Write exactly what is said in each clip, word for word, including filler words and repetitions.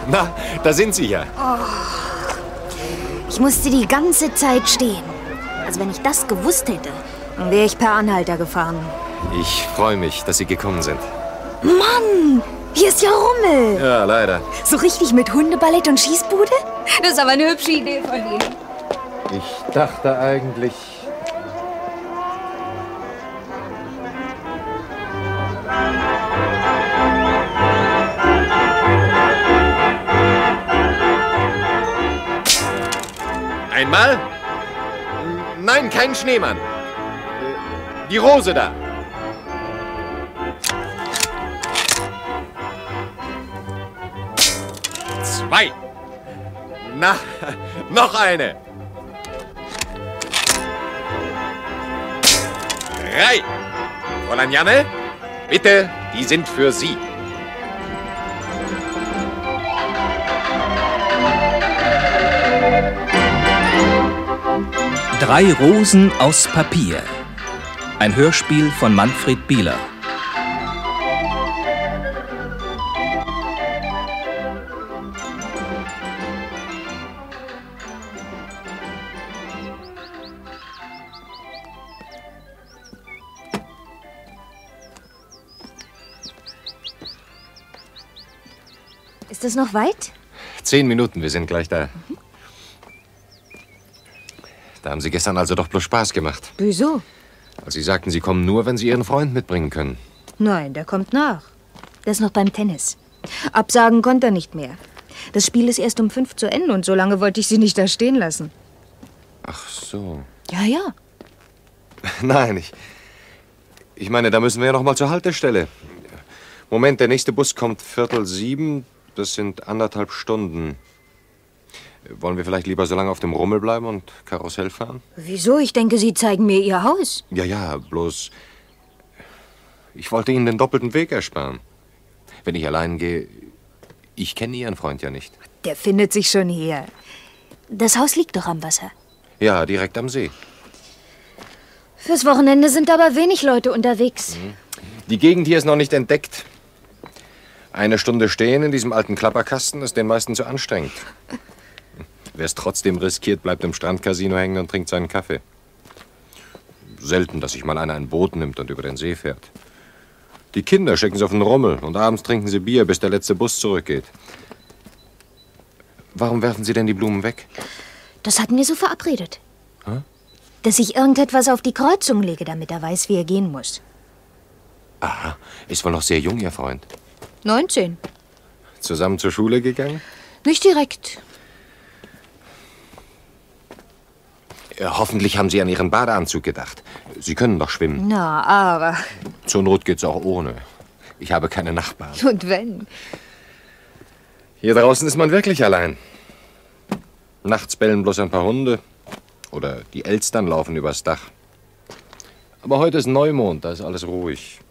Na, da sind Sie ja. Oh. Ich musste die ganze Zeit stehen. Also wenn ich das gewusst hätte, dann wäre ich per Anhalter gefahren. Ich freue mich, dass Sie gekommen sind. Mann, hier ist ja Rummel. Ja, leider. So richtig mit Hundeballett und Schießbude? Das ist aber eine hübsche Idee von Ihnen. Ich dachte eigentlich... Einmal? Nein, kein Schneemann. Die Rose da. Zwei. Na, noch eine. Drei. Fräulein Janne, bitte, die sind für Sie. Drei Rosen aus Papier. Ein Hörspiel von Manfred Bieler. Ist das noch weit? Zehn Minuten, wir sind gleich da. Mhm. Da haben Sie gestern also doch bloß Spaß gemacht. Wieso? Als Sie sagten, Sie kommen nur, wenn Sie Ihren Freund mitbringen können. Nein, der kommt nach. Der ist noch beim Tennis. Absagen konnte er nicht mehr. Das Spiel ist erst um fünf zu Ende und so lange wollte ich Sie nicht da stehen lassen. Ach so. Ja, ja. Nein, ich... Ich meine, da müssen wir ja noch mal zur Haltestelle. Moment, der nächste Bus kommt Viertel sieben. Das sind anderthalb Stunden. Wollen wir vielleicht lieber so lange auf dem Rummel bleiben und Karussell fahren? Wieso? Ich denke, Sie zeigen mir Ihr Haus. Ja, ja, bloß... Ich wollte Ihnen den doppelten Weg ersparen. Wenn ich allein gehe... Ich kenne Ihren Freund ja nicht. Der findet sich schon hier. Das Haus liegt doch am Wasser. Ja, direkt am See. Fürs Wochenende sind aber wenig Leute unterwegs. Mhm. Die Gegend hier ist noch nicht entdeckt. Eine Stunde stehen in diesem alten Klapperkasten ist den meisten zu anstrengend. Wer es trotzdem riskiert, bleibt im Strandcasino hängen und trinkt seinen Kaffee. Selten, dass sich mal einer ein Boot nimmt und über den See fährt. Die Kinder schicken sie auf den Rummel und abends trinken sie Bier, bis der letzte Bus zurückgeht. Warum werfen Sie denn die Blumen weg? Das hatten wir so verabredet. Hä? Dass ich irgendetwas auf die Kreuzung lege, damit er weiß, wie er gehen muss. Aha, ist wohl noch sehr jung, Ihr Freund. neunzehn. Zusammen zur Schule gegangen? Nicht direkt. Ja, hoffentlich haben Sie an Ihren Badeanzug gedacht. Sie können doch schwimmen. Na, aber... Zur Not geht's auch ohne. Ich habe keine Nachbarn. Und wenn? Hier draußen ist man wirklich allein. Nachts bellen bloß ein paar Hunde. Oder die Elstern laufen übers Dach. Aber heute ist Neumond, da ist alles ruhig.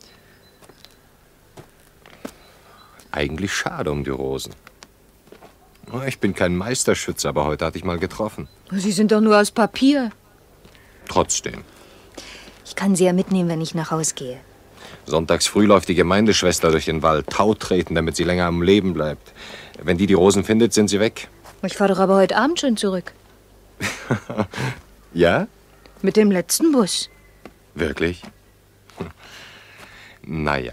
Eigentlich schade um die Rosen. Ich bin kein Meisterschütze, aber heute hatte ich mal getroffen. Sie sind doch nur aus Papier. Trotzdem. Ich kann Sie ja mitnehmen, wenn ich nach Haus gehe. Sonntags früh läuft die Gemeindeschwester durch den Wald, Tau treten, damit sie länger am Leben bleibt. Wenn die die Rosen findet, sind sie weg. Ich fahre doch aber heute Abend schon zurück. Ja? Mit dem letzten Bus. Wirklich? Naja.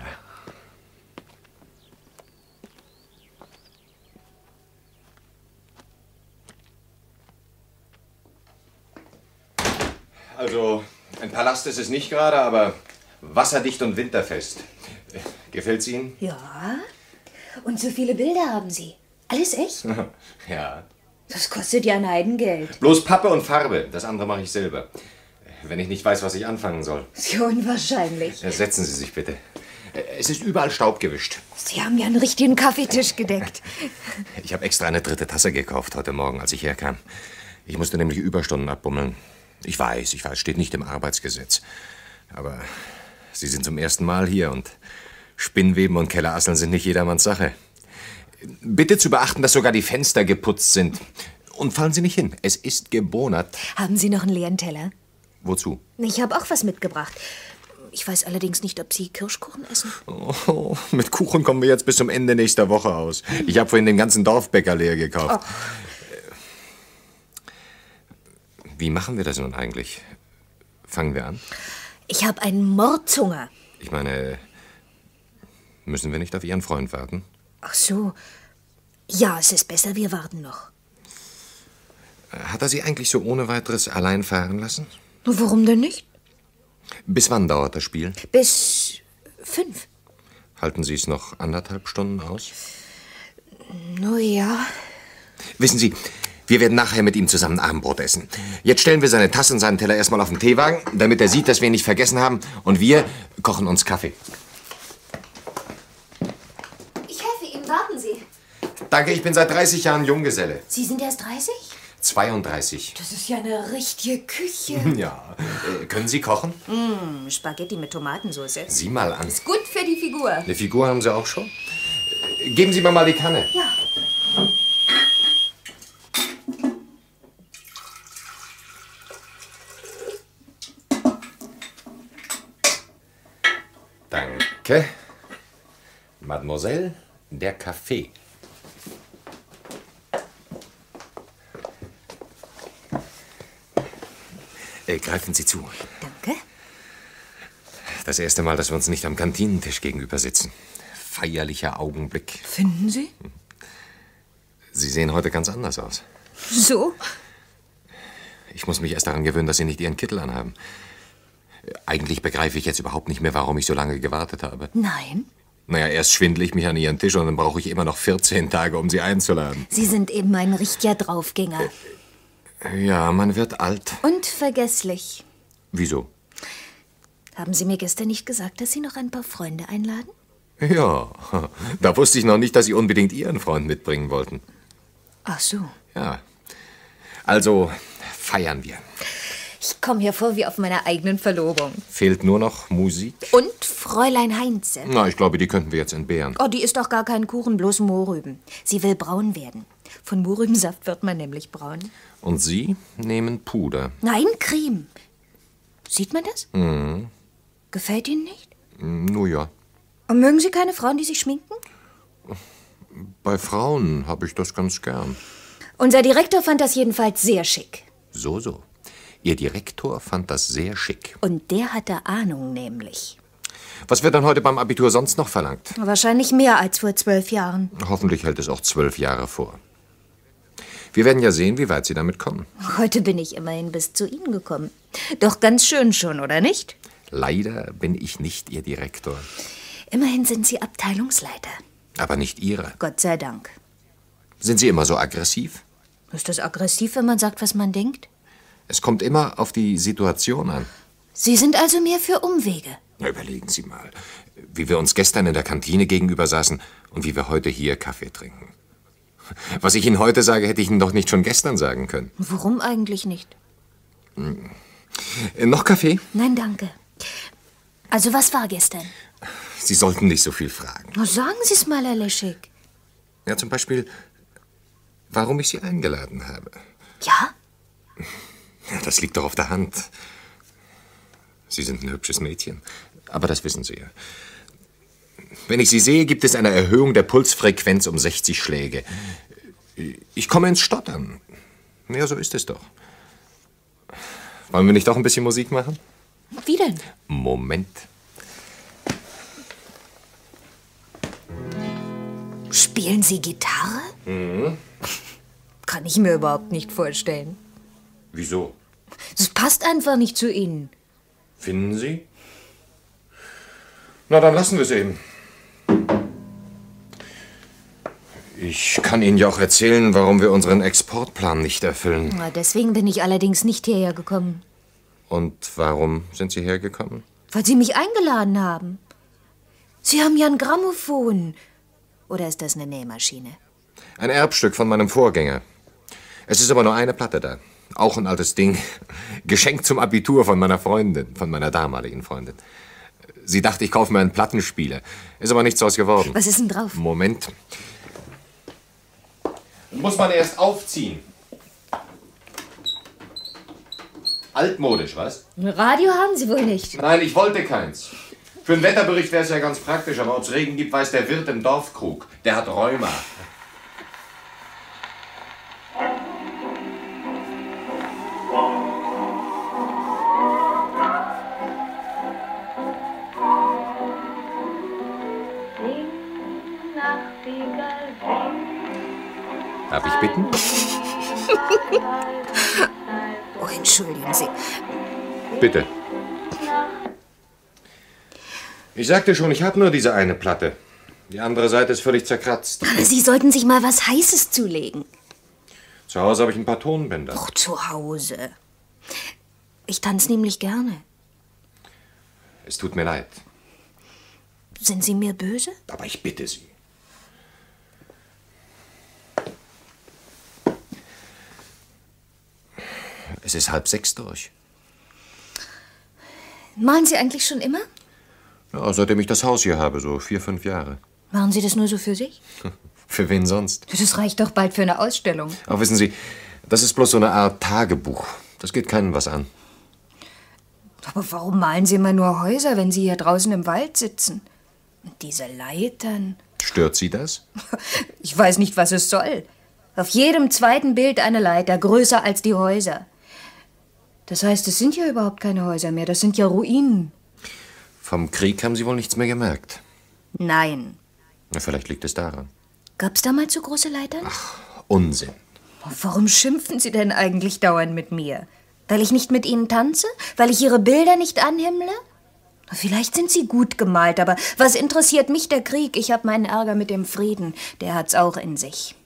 Also, ein Palast ist es nicht gerade, aber wasserdicht und winterfest. Gefällt's Ihnen? Ja. Und so viele Bilder haben Sie. Alles echt? Ja. Das kostet ja ein Heidengeld. Bloß Pappe und Farbe. Das andere mache ich selber. Wenn ich nicht weiß, was ich anfangen soll. Ist ja unwahrscheinlich. Setzen Sie sich bitte. Es ist überall Staub gewischt. Sie haben ja einen richtigen Kaffeetisch gedeckt. Ich habe extra eine dritte Tasse gekauft heute Morgen, als ich herkam. Ich musste nämlich Überstunden abbummeln. Ich weiß, ich weiß, steht nicht im Arbeitsgesetz. Aber Sie sind zum ersten Mal hier und Spinnweben und Kellerasseln sind nicht jedermanns Sache. Bitte zu beachten, dass sogar die Fenster geputzt sind. Und fallen Sie nicht hin, es ist gebonert. Haben Sie noch einen leeren Teller? Wozu? Ich habe auch was mitgebracht. Ich weiß allerdings nicht, ob Sie Kirschkuchen essen. Oh, mit Kuchen kommen wir jetzt bis zum Ende nächster Woche aus. Ich habe vorhin den ganzen Dorfbäcker leer gekauft. Oh. Wie machen wir das nun eigentlich? Fangen wir an? Ich habe einen Mordshunger. Ich meine, müssen wir nicht auf Ihren Freund warten? Ach so. Ja, es ist besser, wir warten noch. Hat er Sie eigentlich so ohne weiteres allein fahren lassen? Warum denn nicht? Bis wann dauert das Spiel? Bis fünf. Halten Sie es noch anderthalb Stunden aus? Nur ja. Wissen Sie, wir werden nachher mit ihm zusammen Abendbrot essen. Jetzt stellen wir seine Tasse und seinen Teller erstmal auf den Teewagen, damit er sieht, dass wir ihn nicht vergessen haben. Und wir kochen uns Kaffee. Ich helfe Ihnen, warten Sie. Danke, ich bin seit dreißig Jahren Junggeselle. Sie sind erst dreißig? zweiunddreißig. Das ist ja eine richtige Küche. Ja. Äh, können Sie kochen? Mm, Spaghetti mit Tomatensauce. Sieh mal an. Ist gut für die Figur. Eine Figur haben Sie auch schon? Äh, geben Sie mir mal die Kanne. Ja. Danke. Mademoiselle, der Kaffee. Äh, greifen Sie zu. Danke. Das erste Mal, dass wir uns nicht am Kantinentisch gegenüber sitzen. Feierlicher Augenblick. Finden Sie? Sie sehen heute ganz anders aus. So? Ich muss mich erst daran gewöhnen, dass Sie nicht Ihren Kittel anhaben. Eigentlich begreife ich jetzt überhaupt nicht mehr, warum ich so lange gewartet habe. Nein. Naja, erst schwindle ich mich an Ihren Tisch und dann brauche ich immer noch vierzehn Tage, um Sie einzuladen. Sie sind eben ein richtiger Draufgänger. Ja, man wird alt. Und vergesslich. Wieso? Haben Sie mir gestern nicht gesagt, dass Sie noch ein paar Freunde einladen? Ja, da wusste ich noch nicht, dass Sie unbedingt Ihren Freund mitbringen wollten. Ach so. Ja. Also, feiern wir. Ich komme hier vor wie auf meiner eigenen Verlobung. Fehlt nur noch Musik? Und Fräulein Heinze. Na, ich glaube, die könnten wir jetzt entbehren. Oh, die ist doch gar kein Kuchen, bloß Mohrrüben. Sie will braun werden. Von Mohrrübensaft wird man nämlich braun. Und Sie nehmen Puder? Nein, Creme. Sieht man das? Mhm. Gefällt Ihnen nicht? Nur ja. Und mögen Sie keine Frauen, die sich schminken? Bei Frauen habe ich das ganz gern. Unser Direktor fand das jedenfalls sehr schick. So, so. Ihr Direktor fand das sehr schick. Und der hatte Ahnung nämlich. Was wird dann heute beim Abitur sonst noch verlangt? Wahrscheinlich mehr als vor zwölf Jahren. Hoffentlich hält es auch zwölf Jahre vor. Wir werden ja sehen, wie weit Sie damit kommen. Heute bin ich immerhin bis zu Ihnen gekommen. Doch ganz schön schon, oder nicht? Leider bin ich nicht Ihr Direktor. Immerhin sind Sie Abteilungsleiter. Aber nicht Ihrer. Gott sei Dank. Sind Sie immer so aggressiv? Ist das aggressiv, wenn man sagt, was man denkt? Es kommt immer auf die Situation an. Sie sind also mehr für Umwege. Na, überlegen Sie mal, wie wir uns gestern in der Kantine gegenüber saßen und wie wir heute hier Kaffee trinken. Was ich Ihnen heute sage, hätte ich Ihnen doch nicht schon gestern sagen können. Warum eigentlich nicht? Hm. Noch Kaffee? Nein, danke. Also, was war gestern? Sie sollten nicht so viel fragen. Na, sagen Sie es mal, Herr Leschig. Ja, zum Beispiel, warum ich Sie eingeladen habe. Ja? Ja, das liegt doch auf der Hand. Sie sind ein hübsches Mädchen. Aber das wissen Sie ja. Wenn ich Sie sehe, gibt es eine Erhöhung der Pulsfrequenz um sechzig Schläge. Ich komme ins Stottern. Ja, so ist es doch. Wollen wir nicht doch ein bisschen Musik machen? Wie denn? Moment. Spielen Sie Gitarre? Mhm. Kann ich mir überhaupt nicht vorstellen. Wieso? Das passt einfach nicht zu Ihnen. Finden Sie? Na, dann lassen wir es eben. Ich kann Ihnen ja auch erzählen, warum wir unseren Exportplan nicht erfüllen. Na, deswegen bin ich allerdings nicht hierher gekommen. Und warum sind Sie hergekommen? Weil Sie mich eingeladen haben. Sie haben ja ein Grammophon. Oder ist das eine Nähmaschine? Ein Erbstück von meinem Vorgänger. Es ist aber nur eine Platte da. Auch ein altes Ding. Geschenkt zum Abitur von meiner Freundin, von meiner damaligen Freundin. Sie dachte, ich kaufe mir einen Plattenspieler. Ist aber nichts draus geworden. Was ist denn drauf? Moment. Muss man erst aufziehen. Altmodisch, was? Ein Radio haben Sie wohl nicht. Nein, ich wollte keins. Für einen Wetterbericht wäre es ja ganz praktisch, aber ob es Regen gibt, weiß der Wirt im Dorfkrug. Der hat Rheuma. Darf ich bitten? Oh, entschuldigen Sie. Bitte. Ich sagte schon, ich habe nur diese eine Platte. Die andere Seite ist völlig zerkratzt. Sie sollten sich mal was Heißes zulegen. Zu Hause habe ich ein paar Tonbänder. Ach, zu Hause. Ich tanze nämlich gerne. Es tut mir leid. Sind Sie mir böse? Aber ich bitte Sie. Es ist halb sechs durch. Malen Sie eigentlich schon immer? Ja, seitdem ich das Haus hier habe, so vier, fünf Jahre. Machen Sie das nur so für sich? Für wen sonst? Das reicht doch bald für eine Ausstellung. Auch wissen Sie, das ist bloß so eine Art Tagebuch. Das geht keinem was an. Aber warum malen Sie immer nur Häuser, wenn Sie hier draußen im Wald sitzen? Und diese Leitern. Stört Sie das? Ich weiß nicht, was es soll. Auf jedem zweiten Bild eine Leiter, größer als die Häuser. Das heißt, es sind ja überhaupt keine Häuser mehr, das sind ja Ruinen. Vom Krieg haben Sie wohl nichts mehr gemerkt. Nein. Na, vielleicht liegt es daran. Gab's damals so große Leitern? Ach, Unsinn. Warum schimpfen Sie denn eigentlich dauernd mit mir? Weil ich nicht mit Ihnen tanze? Weil ich Ihre Bilder nicht anhimmle? Vielleicht sind sie gut gemalt, aber was interessiert mich der Krieg? Ich habe meinen Ärger mit dem Frieden. Der hat's auch in sich.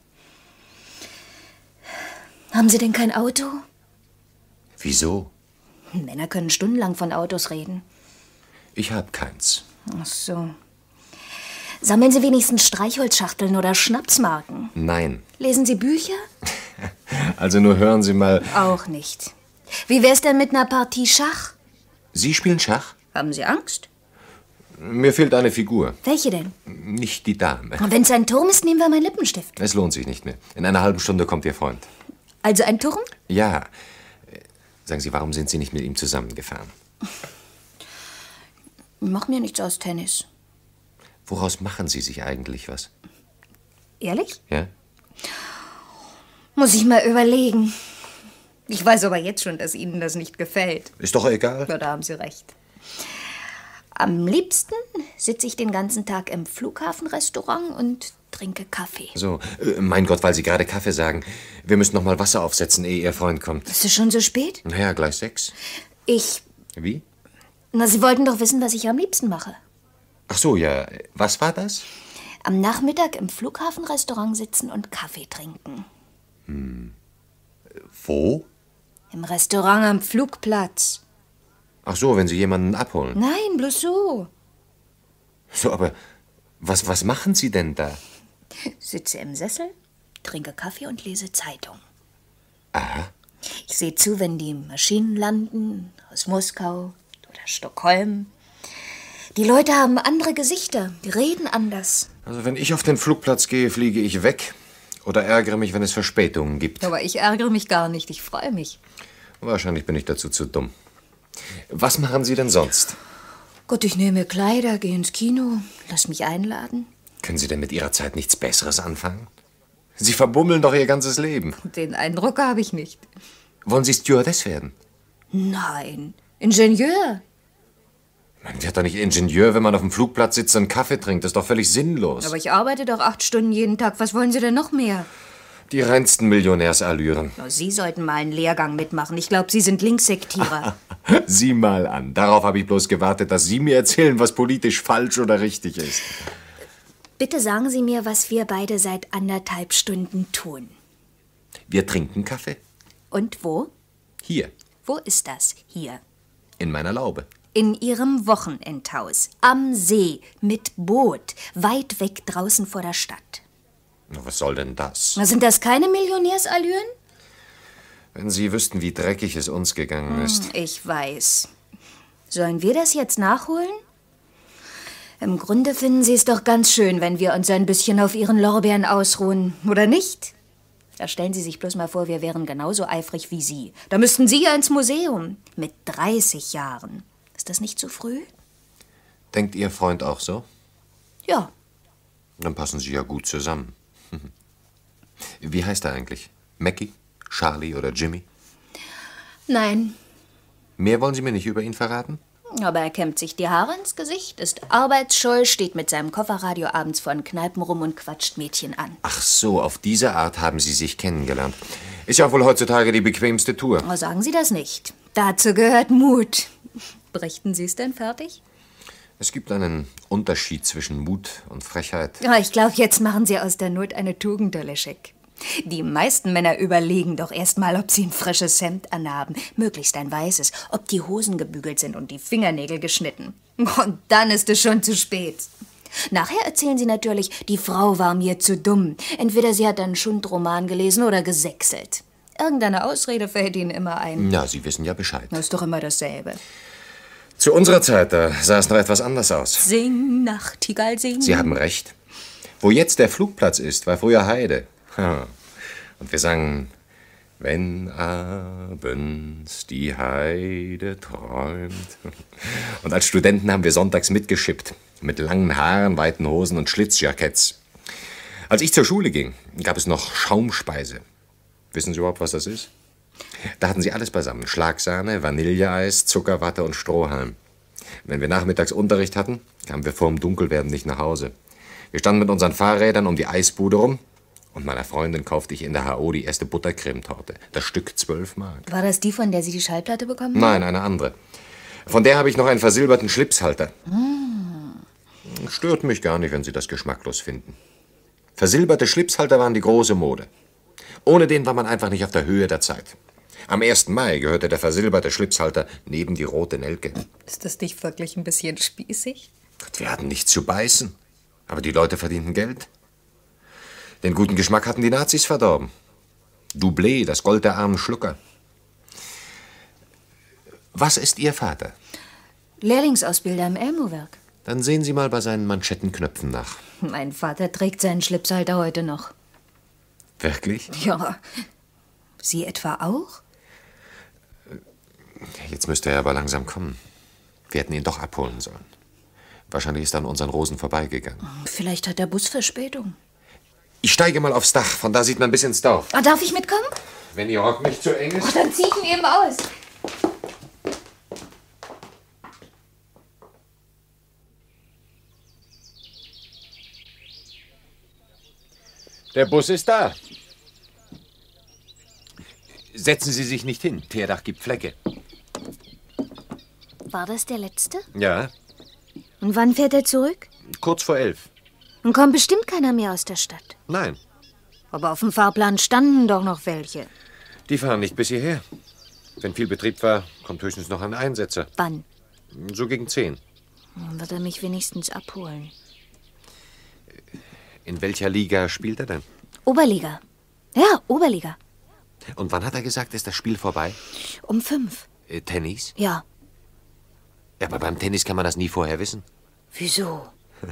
Haben Sie denn kein Auto? Wieso? Männer können stundenlang von Autos reden. Ich hab keins. Ach so. Sammeln Sie wenigstens Streichholzschachteln oder Schnapsmarken? Nein. Lesen Sie Bücher? Also nur hören Sie mal. Auch nicht. Wie wär's denn mit einer Partie Schach? Sie spielen Schach? Haben Sie Angst? Mir fehlt eine Figur. Welche denn? Nicht die Dame. Wenn es ein Turm ist, nehmen wir meinen Lippenstift. Es lohnt sich nicht mehr. In einer halben Stunde kommt Ihr Freund. Also ein Turm? Ja. Sagen Sie, warum sind Sie nicht mit ihm zusammengefahren? Mach mir nichts aus Tennis. Woraus machen Sie sich eigentlich was? Ehrlich? Ja? Muss ich mal überlegen. Ich weiß aber jetzt schon, dass Ihnen das nicht gefällt. Ist doch egal. Ja, da haben Sie recht. Am liebsten sitze ich den ganzen Tag im Flughafenrestaurant und trinke Kaffee. So, äh, mein Gott, weil Sie gerade Kaffee sagen. Wir müssen noch mal Wasser aufsetzen, ehe Ihr Freund kommt. Ist es schon so spät? Naja, gleich sechs. Ich... Wie? Na, Sie wollten doch wissen, was ich am liebsten mache. Ach so, ja. Was war das? Am Nachmittag im Flughafenrestaurant sitzen und Kaffee trinken. Hm. Wo? Im Restaurant am Flugplatz. Ach so, wenn Sie jemanden abholen. Nein, bloß so. So, aber was, was machen Sie denn da? Sitze im Sessel, trinke Kaffee und lese Zeitung. Aha. Ich sehe zu, wenn die Maschinen landen, aus Moskau oder Stockholm. Die Leute haben andere Gesichter, die reden anders. Also wenn ich auf den Flugplatz gehe, fliege ich weg oder ärgere mich, wenn es Verspätungen gibt. Aber ich ärgere mich gar nicht, ich freue mich. Wahrscheinlich bin ich dazu zu dumm. Was machen Sie denn sonst? Gott, ich nehme mir Kleider, gehe ins Kino, lass mich einladen. Können Sie denn mit Ihrer Zeit nichts Besseres anfangen? Sie verbummeln doch Ihr ganzes Leben. Den Eindruck habe ich nicht. Wollen Sie Stewardess werden? Nein, Ingenieur. Man wird doch nicht Ingenieur, wenn man auf dem Flugplatz sitzt und Kaffee trinkt. Das ist doch völlig sinnlos. Aber ich arbeite doch acht Stunden jeden Tag. Was wollen Sie denn noch mehr? Die reinsten Millionärsallüren. Na, Sie sollten mal einen Lehrgang mitmachen. Ich glaube, Sie sind Linkssektierer. Sieh mal an. Darauf habe ich bloß gewartet, dass Sie mir erzählen, was politisch falsch oder richtig ist. Bitte sagen Sie mir, was wir beide seit anderthalb Stunden tun. Wir trinken Kaffee. Und wo? Hier. Wo ist das? Hier. In meiner Laube. In Ihrem Wochenendhaus. Am See. Mit Boot. Weit weg draußen vor der Stadt. Na, was soll denn das? Na, sind das keine Millionärsallüren? Wenn Sie wüssten, wie dreckig es uns gegangen ist. Hm, ich weiß. Sollen wir das jetzt nachholen? Im Grunde finden Sie es doch ganz schön, wenn wir uns ein bisschen auf Ihren Lorbeeren ausruhen, oder nicht? Da stellen Sie sich bloß mal vor, wir wären genauso eifrig wie Sie. Da müssten Sie ja ins Museum. Mit dreißig Jahren. Ist das nicht zu früh? Denkt Ihr Freund auch so? Ja. Dann passen Sie ja gut zusammen. Wie heißt er eigentlich? Mackie, Charlie oder Jimmy? Nein. Mehr wollen Sie mir nicht über ihn verraten? Aber er kämmt sich die Haare ins Gesicht, ist arbeitsscheu, steht mit seinem Kofferradio abends vor den Kneipen rum und quatscht Mädchen an. Ach so, auf diese Art haben Sie sich kennengelernt. Ist ja wohl heutzutage die bequemste Tour. Oh, sagen Sie das nicht. Dazu gehört Mut. Berichten Sie es denn fertig? Es gibt einen Unterschied zwischen Mut und Frechheit. Oh, ich glaube, jetzt machen Sie aus der Not eine Tugend, Doleschek. Die meisten Männer überlegen doch erst mal, ob sie ein frisches Hemd anhaben, möglichst ein weißes, ob die Hosen gebügelt sind und die Fingernägel geschnitten. Und dann ist es schon zu spät. Nachher erzählen sie natürlich, die Frau war mir zu dumm. Entweder sie hat einen Schundroman gelesen oder gesächselt. Irgendeine Ausrede fällt ihnen immer ein. Na, Sie wissen ja Bescheid. Das ist doch immer dasselbe. Zu unserer Zeit, da sah es noch etwas anders aus. Sing, Nachtigall, sing. Sie haben recht. Wo jetzt der Flugplatz ist, war früher Heide. Und wir sangen, wenn abends die Heide träumt. Und als Studenten haben wir sonntags mitgeschippt. Mit langen Haaren, weiten Hosen und Schlitzjacketts. Als ich zur Schule ging, gab es noch Schaumspeise. Wissen Sie überhaupt, was das ist? Da hatten sie alles beisammen. Schlagsahne, Vanilleeis, Zuckerwatte und Strohhalm. Wenn wir nachmittags Unterricht hatten, kamen wir vor dem Dunkelwerden nicht nach Hause. Wir standen mit unseren Fahrrädern um die Eisbude rum. Und meiner Freundin kaufte ich in der H O die erste Buttercremetorte. Das Stück zwölf Mark. War das die, von der Sie die Schallplatte bekommen haben? Nein, eine andere. Von der habe ich noch einen versilberten Schlipshalter. Mm. Stört mich gar nicht, wenn Sie das geschmacklos finden. Versilberte Schlipshalter waren die große Mode. Ohne den war man einfach nicht auf der Höhe der Zeit. Am ersten Mai gehörte der versilberte Schlipshalter neben die rote Nelke. Ist das nicht wirklich ein bisschen spießig? Gott, wir hatten nichts zu beißen. Aber die Leute verdienten Geld. Den guten Geschmack hatten die Nazis verdorben. Doublé, das Gold der armen Schlucker. Was ist Ihr Vater? Lehrlingsausbilder im Elmo-Werk. Dann sehen Sie mal bei seinen Manschettenknöpfen nach. Mein Vater trägt seinen Schlipshalter heute noch. Wirklich? Ja. Sie etwa auch? Jetzt müsste er aber langsam kommen. Wir hätten ihn doch abholen sollen. Wahrscheinlich ist er an unseren Rosen vorbeigegangen. Vielleicht hat der Bus Verspätung. Ich steige mal aufs Dach. Von da sieht man bis ins Dorf. Oh, darf ich mitkommen? Wenn Ihr Rock nicht zu eng ist. Oh, dann zieh ich ihn eben aus. Der Bus ist da. Setzen Sie sich nicht hin. Teerdach gibt Flecke. War das der letzte? Ja, Und wann fährt er zurück? kurz vor elf. Und kommt bestimmt keiner mehr aus der Stadt. Nein, Aber auf dem Fahrplan standen doch noch welche. die fahren nicht bis hierher. Wenn viel Betrieb war, kommt höchstens noch ein Einsetzer. Wann? So gegen zehn. Dann wird er mich wenigstens abholen. In welcher Liga spielt er denn? Oberliga. Ja, Oberliga. Und wann hat er gesagt, ist das Spiel vorbei? Um fünf. Äh, Tennis? Ja. Ja, aber beim Tennis kann man das nie vorher wissen. Wieso?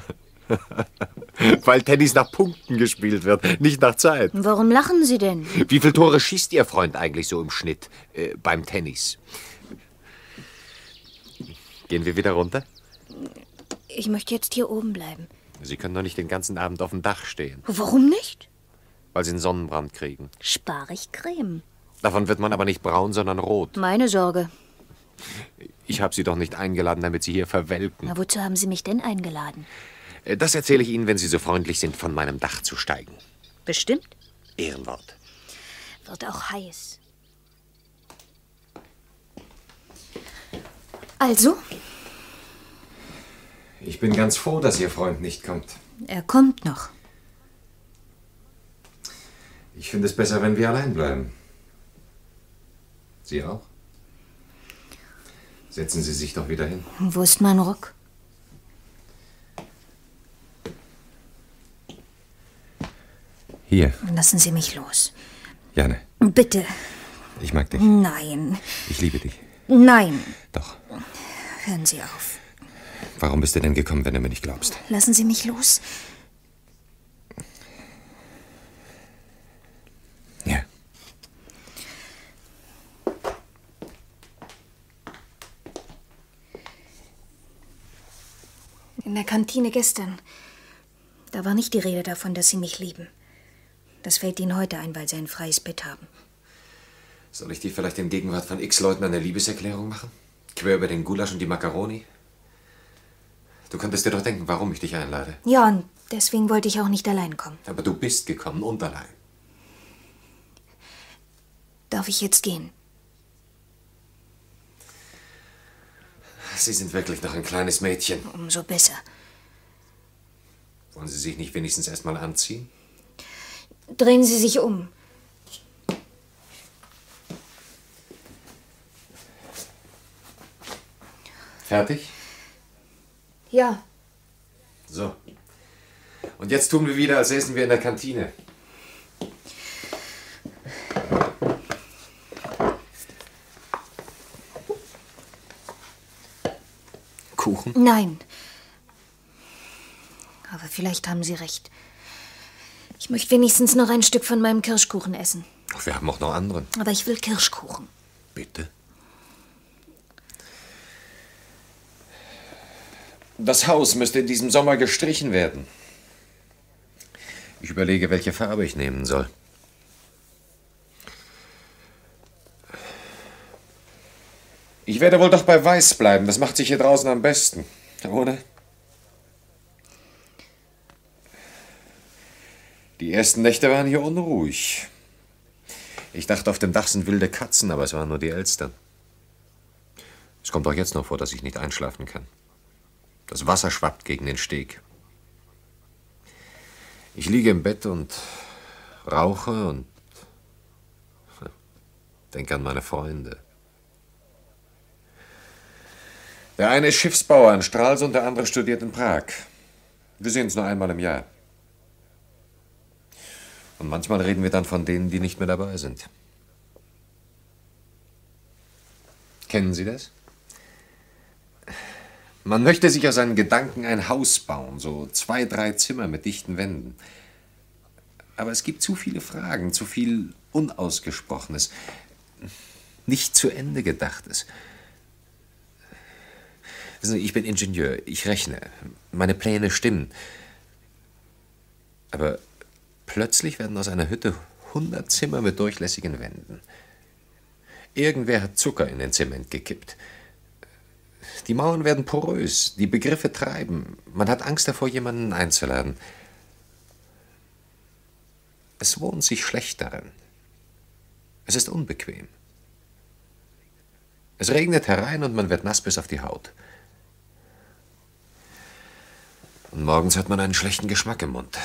Weil Tennis nach Punkten gespielt wird, nicht nach Zeit. Warum lachen Sie denn? Wie viele Tore schießt Ihr Freund eigentlich so im Schnitt äh, beim Tennis? Gehen wir wieder runter? Ich möchte jetzt hier oben bleiben. Sie können doch nicht den ganzen Abend auf dem Dach stehen, Warum nicht? weil Sie einen Sonnenbrand kriegen. Spare ich Creme. Davon wird man aber nicht braun, sondern rot. Meine Sorge. Ich habe Sie doch nicht eingeladen, damit Sie hier verwelken. Na, wozu haben Sie mich denn eingeladen? Äh, Das erzähle ich Ihnen, wenn Sie so freundlich sind, von meinem Dach zu steigen. Bestimmt. Ehrenwort. Wird auch heiß. Also? Ich bin ganz froh, dass Ihr Freund nicht kommt. Er kommt noch. Ich finde es besser, wenn wir allein bleiben. Sie auch? Setzen Sie sich doch wieder hin. Wo ist mein Rock? Hier, Lassen Sie mich los. Janne. Bitte. Ich mag dich. Nein. Ich liebe dich. Nein. Doch. Hören Sie auf. Warum bist du denn gekommen, wenn du mir nicht glaubst? Lassen Sie mich los. In der Kantine gestern. Da war nicht die Rede davon, dass Sie mich lieben. Das fällt Ihnen heute ein, weil Sie ein freies Bett haben. Soll ich dir vielleicht in Gegenwart von x Leuten eine Liebeserklärung machen? Quer über den Gulasch und die Macaroni? Du könntest dir doch denken, warum ich dich einlade. Ja, und deswegen wollte ich auch nicht allein kommen. Aber du bist gekommen und allein. Darf ich jetzt gehen? Sie sind wirklich noch ein kleines Mädchen. Umso besser. Wollen Sie sich nicht wenigstens erst mal anziehen? Drehen Sie sich um. Fertig? Ja. So. Und jetzt tun wir wieder, als säßen wir in der Kantine. Kuchen? Nein. Aber vielleicht haben Sie recht. Ich möchte wenigstens noch ein Stück von meinem Kirschkuchen essen. Ach, wir haben auch noch anderen. Aber ich will Kirschkuchen. Bitte? Das Haus müsste in diesem Sommer gestrichen werden. Ich überlege, welche Farbe ich nehmen soll. Ich werde wohl doch bei Weiß bleiben. Das macht sich hier draußen am besten. Oder? Die ersten Nächte waren hier unruhig. Ich dachte, auf dem Dach sind wilde Katzen, aber es waren nur die Elstern. Es kommt auch jetzt noch vor, dass ich nicht einschlafen kann. Das Wasser schwappt gegen den Steg. Ich liege im Bett und rauche und denke an meine Freunde. Der eine ist Schiffsbauer in Stralsund, der andere studiert in Prag. Wir sehen uns nur einmal im Jahr. Und manchmal reden wir dann von denen, die nicht mehr dabei sind. Kennen Sie das? Man möchte sich aus seinen Gedanken ein Haus bauen, so zwei, drei Zimmer mit dichten Wänden. Aber es gibt zu viele Fragen, zu viel Unausgesprochenes, nicht zu Ende Gedachtes. Wissen Sie, ich bin Ingenieur, ich rechne, meine Pläne stimmen. Aber plötzlich werden aus einer Hütte hundert Zimmer mit durchlässigen Wänden. Irgendwer hat Zucker in den Zement gekippt. Die Mauern werden porös, die Begriffe treiben. Man hat Angst davor, jemanden einzuladen. Es wohnt sich schlecht darin. Es ist unbequem. Es regnet herein und man wird nass bis auf die Haut. Und morgens hat man einen schlechten Geschmack im Mund.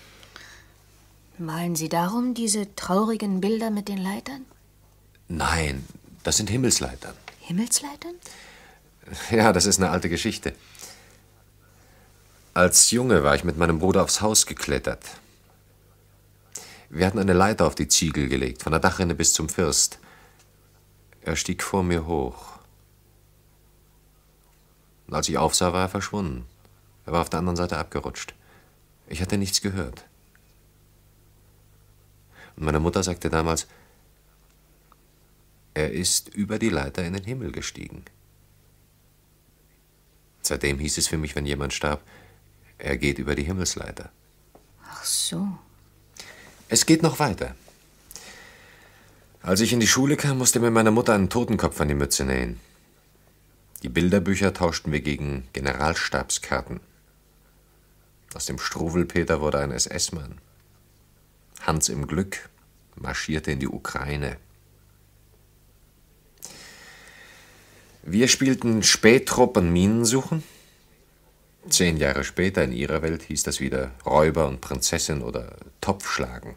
Malen Sie darum diese traurigen Bilder mit den Leitern? Nein, das sind Himmelsleitern. Himmelsleitern? Ja, das ist eine alte Geschichte. Als Junge war ich mit meinem Bruder aufs Haus geklettert. Wir hatten eine Leiter auf die Ziegel gelegt, von der Dachrinne bis zum First. Er stieg vor mir hoch. Und als ich aufsah, war er verschwunden. Er war auf der anderen Seite abgerutscht. Ich hatte nichts gehört. Und meine Mutter sagte damals, er ist über die Leiter in den Himmel gestiegen. Seitdem hieß es für mich, wenn jemand starb, er geht über die Himmelsleiter. Ach so. Es geht noch weiter. Als ich in die Schule kam, musste mir meine Mutter einen Totenkopf an die Mütze nähen. Die Bilderbücher tauschten wir gegen Generalstabskarten. Aus dem Struwwelpeter wurde ein S S-Mann. Hans im Glück marschierte in die Ukraine. Wir spielten Spähtrupp und Minensuchen. Zehn Jahre später in ihrer Welt hieß das wieder Räuber und Prinzessin oder Topfschlagen.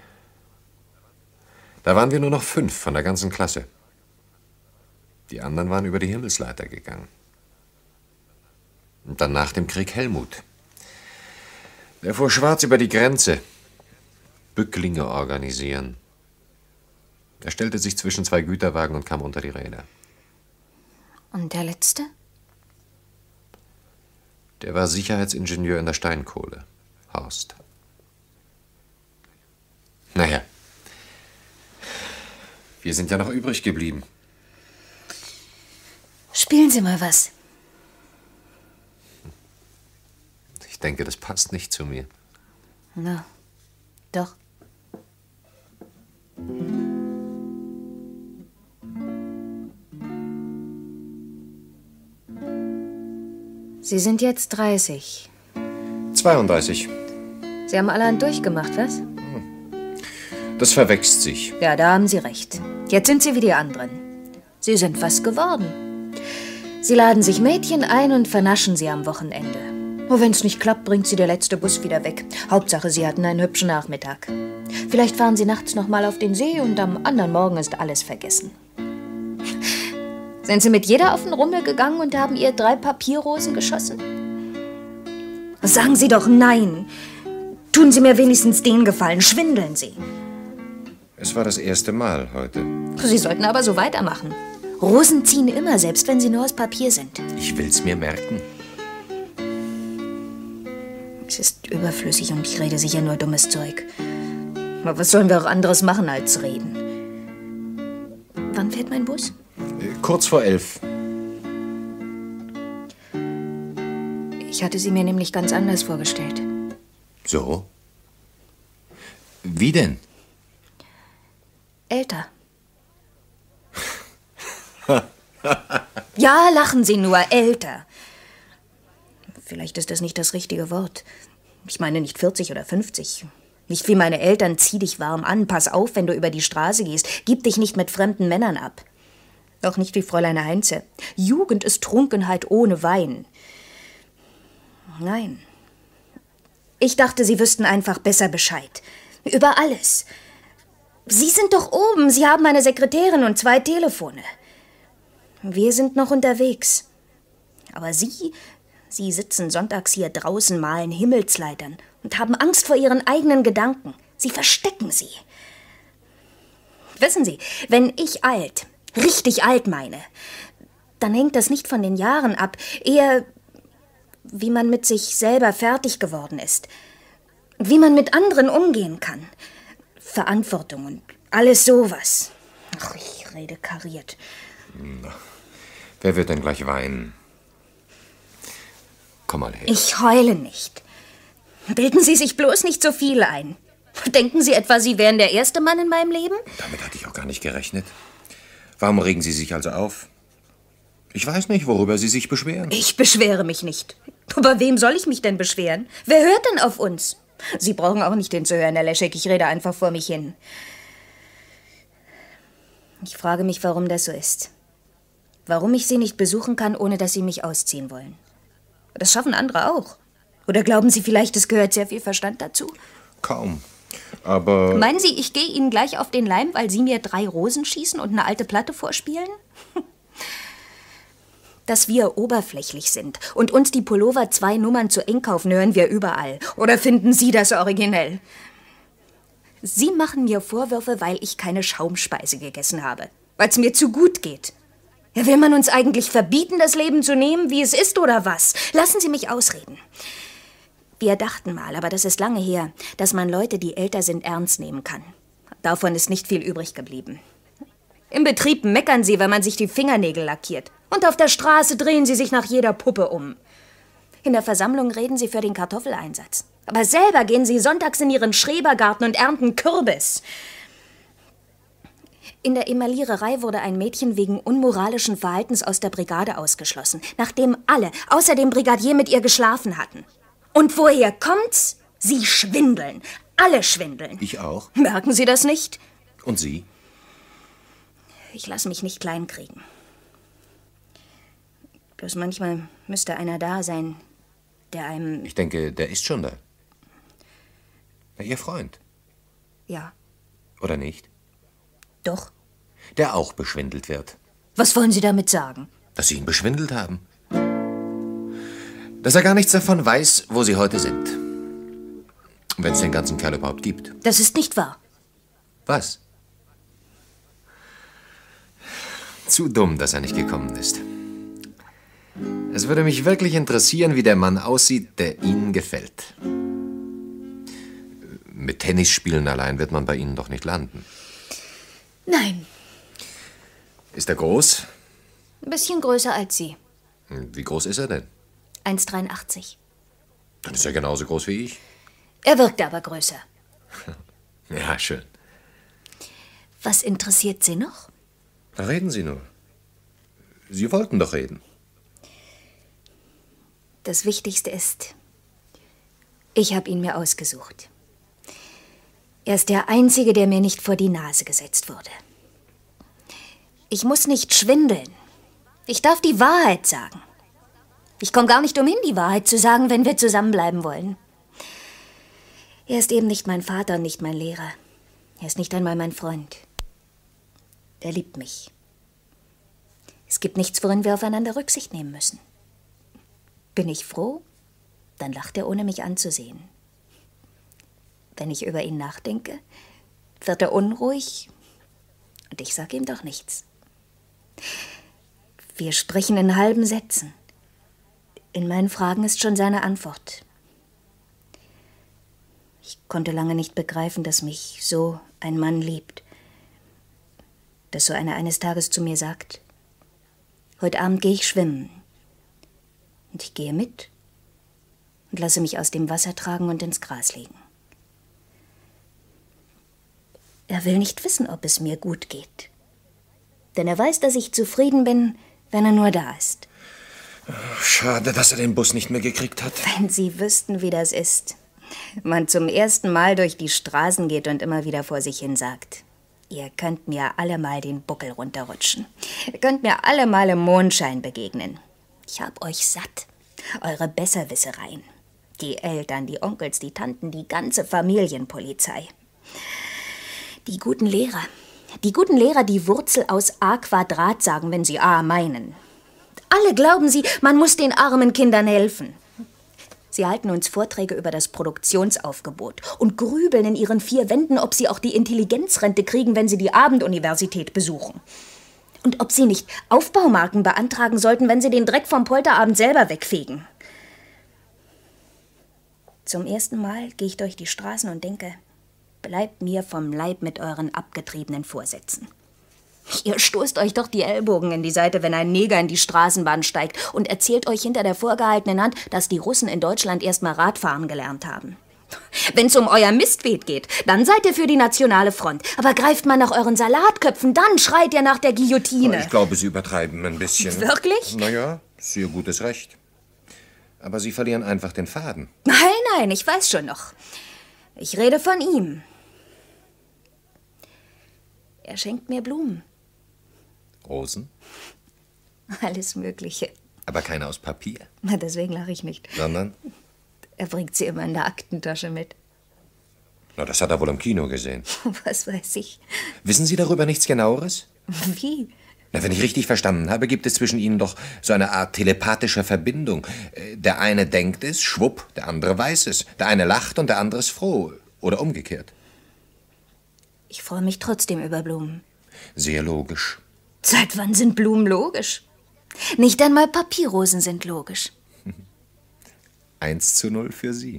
Da waren wir nur noch fünf von der ganzen Klasse. Die anderen waren über die Himmelsleiter gegangen. Und dann nach dem Krieg Helmut. Der fuhr schwarz über die Grenze. Bücklinge organisieren. Er stellte sich zwischen zwei Güterwagen und kam unter die Räder. Und der Letzte? Der war Sicherheitsingenieur in der Steinkohle. Horst. Naja. Wir sind ja noch übrig geblieben. Spielen Sie mal was. denke, das passt nicht zu mir. Na, doch. Sie sind jetzt dreißig. zweiunddreißig. Sie haben allerhand durchgemacht, was? Das verwechselt sich. Ja, da haben Sie recht. Jetzt sind Sie wie die anderen. Sie sind was geworden. Sie laden sich Mädchen ein und vernaschen sie am Wochenende. Und wenn es nicht klappt, bringt sie der letzte Bus wieder weg. Hauptsache, Sie hatten einen hübschen Nachmittag. Vielleicht fahren Sie nachts noch mal auf den See und am anderen Morgen ist alles vergessen. Sind Sie mit jeder auf den Rummel gegangen und haben ihr drei Papierrosen geschossen? Sagen Sie doch nein. Tun Sie mir wenigstens den Gefallen. Schwindeln Sie. Es war das erste Mal heute. Sie sollten aber so weitermachen. Rosen ziehen immer, selbst wenn sie nur aus Papier sind. Ich will's mir merken. Es ist überflüssig und ich rede sicher nur dummes Zeug. Aber was sollen wir auch anderes machen als reden? Wann fährt mein Bus? Kurz vor elf. Ich hatte sie mir nämlich ganz anders vorgestellt. So? Wie denn? Älter. Ja, lachen Sie nur, älter. Vielleicht ist das nicht das richtige Wort. Ich meine nicht vierzig oder fünfzig. Nicht wie meine Eltern, zieh dich warm an, pass auf, wenn du über die Straße gehst, gib dich nicht mit fremden Männern ab. Auch nicht wie Fräulein Heinze. Jugend ist Trunkenheit ohne Wein. Nein. Ich dachte, Sie wüssten einfach besser Bescheid. Über alles. Sie sind doch oben, Sie haben eine Sekretärin und zwei Telefone. Wir sind noch unterwegs. Aber Sie, Sie sitzen sonntags hier draußen, malen Himmelsleitern und haben Angst vor Ihren eigenen Gedanken. Sie verstecken sie. Wissen Sie, wenn ich alt, richtig alt meine, dann hängt das nicht von den Jahren ab, eher wie man mit sich selber fertig geworden ist. Wie man mit anderen umgehen kann. Verantwortung und alles sowas. Ach, ich rede kariert. Na, wer wird denn gleich weinen? Komm mal her. Ich heule nicht. Bilden Sie sich bloß nicht so viel ein. Denken Sie etwa, Sie wären der erste Mann in meinem Leben? Damit hatte ich auch gar nicht gerechnet. Warum regen Sie sich also auf? Ich weiß nicht, worüber Sie sich beschweren. Ich beschwere mich nicht. Aber wem soll ich mich denn beschweren? Wer hört denn auf uns? Sie brauchen auch nicht hinzuhören, Herr Leschek. Ich rede einfach vor mich hin. Ich frage mich, warum das so ist. Warum ich Sie nicht besuchen kann, ohne dass Sie mich ausziehen wollen. Das schaffen andere auch. Oder glauben Sie vielleicht, es gehört sehr viel Verstand dazu? Kaum. Aber... Meinen Sie, ich gehe Ihnen gleich auf den Leim, weil Sie mir drei Rosen schießen und eine alte Platte vorspielen? Dass wir oberflächlich sind und uns die Pullover zwei Nummern zu eng kaufen, hören wir überall. Oder finden Sie das originell? Sie machen mir Vorwürfe, weil ich keine Schaumspeise gegessen habe. Weil es mir zu gut geht. Ja, will man uns eigentlich verbieten, das Leben zu nehmen, wie es ist, oder was? Lassen Sie mich ausreden. Wir dachten mal, aber das ist lange her, dass man Leute, die älter sind, ernst nehmen kann. Davon ist nicht viel übrig geblieben. Im Betrieb meckern sie, wenn man sich die Fingernägel lackiert. Und auf der Straße drehen sie sich nach jeder Puppe um. In der Versammlung reden sie für den Kartoffeleinsatz. Aber selber gehen sie sonntags in ihren Schrebergarten und ernten Kürbis. In der Emailliererei wurde ein Mädchen wegen unmoralischen Verhaltens aus der Brigade ausgeschlossen, nachdem alle, außer dem Brigadier, mit ihr geschlafen hatten. Und woher kommt's? Sie schwindeln. Alle schwindeln. Ich auch. Merken Sie das nicht? Und Sie? Ich lasse mich nicht kleinkriegen. Bloß manchmal müsste einer da sein, der einem... Ich denke, der ist schon da. Na, Ihr Freund. Ja, Oder nicht? doch. Der auch beschwindelt wird. Was wollen Sie damit sagen? Dass Sie ihn beschwindelt haben. Dass er gar nichts davon weiß, wo Sie heute sind. Wenn es den ganzen Kerl überhaupt gibt. Das ist nicht wahr. Was? Zu dumm, dass er nicht gekommen ist. Es würde mich wirklich interessieren, wie der Mann aussieht, der Ihnen gefällt. Mit Tennisspielen allein wird man bei Ihnen doch nicht landen. Nein, Ist er groß? ein bisschen größer als Sie. Wie groß ist er denn? eins Komma dreiundachtzig. Dann ist er genauso groß wie ich. Er wirkt aber größer. Ja, schön. Was interessiert Sie noch? Da reden Sie nur. Sie wollten doch reden. Das Wichtigste ist, ich habe ihn mir ausgesucht. Er ist der Einzige, der mir nicht vor die Nase gesetzt wurde. Ich muss nicht schwindeln. Ich darf die Wahrheit sagen. Ich komme gar nicht umhin, die Wahrheit zu sagen, wenn wir zusammenbleiben wollen. Er ist eben nicht mein Vater und nicht mein Lehrer. Er ist nicht einmal mein Freund. Er liebt mich. Es gibt nichts, worin wir aufeinander Rücksicht nehmen müssen. Bin ich froh? Dann lacht er, ohne mich anzusehen. Wenn ich über ihn nachdenke, wird er unruhig und ich sage ihm doch nichts. Wir sprechen in halben Sätzen. In meinen Fragen ist schon seine Antwort. Ich konnte lange nicht begreifen, dass mich so ein Mann liebt. Dass so einer eines Tages zu mir sagt, heute Abend gehe ich schwimmen. Und ich gehe mit und lasse mich aus dem Wasser tragen und ins Gras legen. Er will nicht wissen, ob es mir gut geht. Denn er weiß, dass ich zufrieden bin, wenn er nur da ist. Schade, dass er den Bus nicht mehr gekriegt hat. Wenn Sie wüssten, wie das ist. Man zum ersten Mal durch die Straßen geht und immer wieder vor sich hin sagt, ihr könnt mir alle mal den Buckel runterrutschen. Ihr könnt mir alle mal im Mondschein begegnen. Ich hab euch satt. Eure Besserwissereien. Die Eltern, die Onkels, die Tanten, die ganze Familienpolizei. Die guten Lehrer. Die guten Lehrer, die Wurzel aus a Quadrat sagen, wenn sie a meinen. Alle glauben sie, man muss den armen Kindern helfen. Sie halten uns Vorträge über das Produktionsaufgebot und grübeln in ihren vier Wänden, ob sie auch die Intelligenzrente kriegen, wenn sie die Abenduniversität besuchen. Und ob sie nicht Aufbaumarken beantragen sollten, wenn sie den Dreck vom Polterabend selber wegfegen. Zum ersten Mal gehe ich durch die Straßen und denke, bleibt mir vom Leib mit euren abgetriebenen Vorsätzen. Ihr stoßt euch doch die Ellbogen in die Seite, wenn ein Neger in die Straßenbahn steigt und erzählt euch hinter der vorgehaltenen Hand, dass die Russen in Deutschland erst mal Radfahren gelernt haben. Wenn's um euer Mistweht geht, dann seid ihr für die Nationale Front. Aber greift man nach euren Salatköpfen, dann schreit ihr nach der Guillotine. Ich glaube, Sie übertreiben ein bisschen. Wirklich? Naja, ist Ihr gutes Recht. Aber Sie verlieren einfach den Faden. Nein, nein, ich weiß schon noch. Ich rede von ihm. Er schenkt mir Blumen. Rosen? Alles Mögliche. Aber keine aus Papier. Na, deswegen lache ich nicht. Sondern? Er bringt sie immer in der Aktentasche mit. Na, das hat er wohl im Kino gesehen. Was weiß ich. Wissen Sie darüber nichts Genaueres? Wie? Na, wenn ich richtig verstanden habe, gibt es zwischen Ihnen doch so eine Art telepathische Verbindung. Der eine denkt es, schwupp, der andere weiß es. Der eine lacht und der andere ist froh. Oder umgekehrt. Ich freue mich trotzdem über Blumen. Sehr logisch. Seit wann sind Blumen logisch? Nicht einmal Papierrosen sind logisch. Eins zu null für Sie.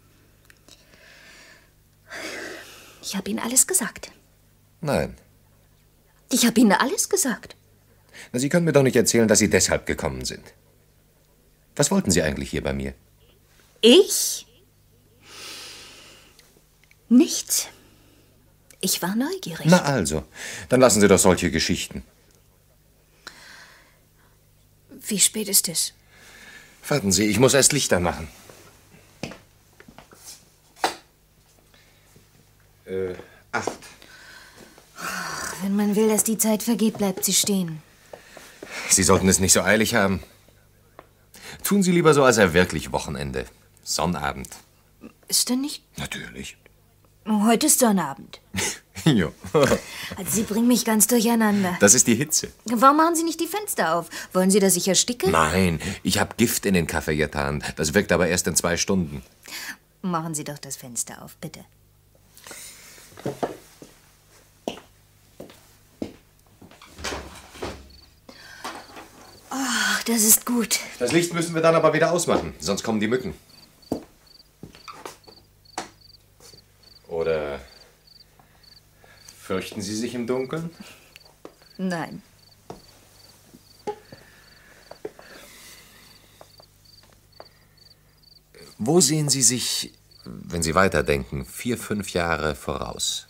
Ich habe Ihnen alles gesagt. Nein. Ich habe Ihnen alles gesagt. Na, Sie können mir doch nicht erzählen, dass Sie deshalb gekommen sind. Was wollten Sie eigentlich hier bei mir? Ich? Nichts. Ich war neugierig. Na also, dann lassen Sie doch solche Geschichten. Wie spät ist es? Warten Sie, ich muss erst Lichter machen. Äh, acht. Ach, wenn man will, dass die Zeit vergeht, bleibt sie stehen. Sie sollten es nicht so eilig haben. Tun Sie lieber so, als er wirklich Wochenende. Sonnabend. Ist denn nicht? Natürlich. Heute ist Sonnabend. Jo. Also Sie bringen mich ganz durcheinander. Das ist die Hitze. Warum machen Sie nicht die Fenster auf? Wollen Sie, dass ich ersticke? Nein, ich habe Gift in den Kaffee getan. Das wirkt aber erst in zwei Stunden. Machen Sie doch das Fenster auf, bitte. Ach, das ist gut. Das Licht müssen wir dann aber wieder ausmachen, sonst kommen die Mücken. Oder fürchten Sie sich im Dunkeln? Nein. Wo sehen Sie sich, wenn Sie weiterdenken, vier, fünf Jahre voraus?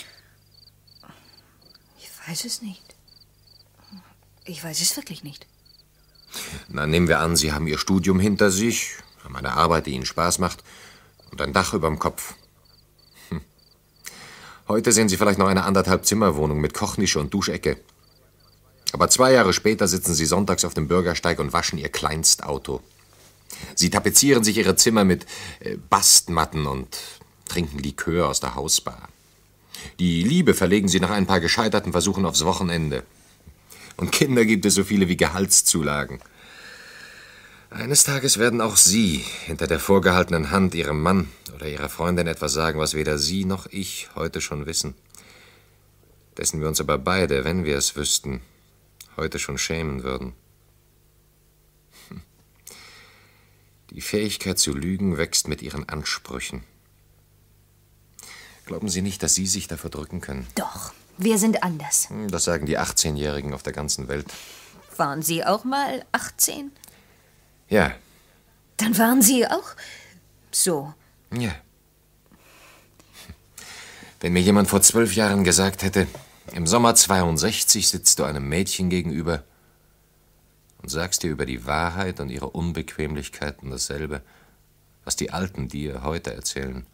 Ich weiß es nicht. Ich weiß es wirklich nicht. Na, nehmen wir an, Sie haben Ihr Studium hinter sich, haben eine Arbeit, die Ihnen Spaß macht und ein Dach überm Kopf. Hm. Heute sehen Sie vielleicht noch eine anderthalb Zimmerwohnung mit Kochnische und Duschecke. Aber zwei Jahre später sitzen Sie sonntags auf dem Bürgersteig und waschen Ihr Kleinstauto. Sie tapezieren sich Ihre Zimmer mit äh, Bastmatten und trinken Likör aus der Hausbar. Die Liebe verlegen Sie nach ein paar gescheiterten Versuchen aufs Wochenende. Und Kinder gibt es so viele wie Gehaltszulagen. Eines Tages werden auch Sie hinter der vorgehaltenen Hand Ihrem Mann oder Ihrer Freundin etwas sagen, was weder Sie noch ich heute schon wissen. Dessen wir uns aber beide, wenn wir es wüssten, heute schon schämen würden. Hm. Die Fähigkeit zu lügen wächst mit Ihren Ansprüchen. Glauben Sie nicht, dass Sie sich davor drücken können? Doch, wir sind anders. Das sagen die achtzehnjährigen auf der ganzen Welt. Waren Sie auch mal achtzehn? Ja. Dann waren Sie auch so. Ja. Wenn mir jemand vor zwölf Jahren gesagt hätte, im Sommer zweiundsechzig sitzt du einem Mädchen gegenüber und sagst dir über die Wahrheit und ihre Unbequemlichkeiten dasselbe, was die Alten dir heute erzählen.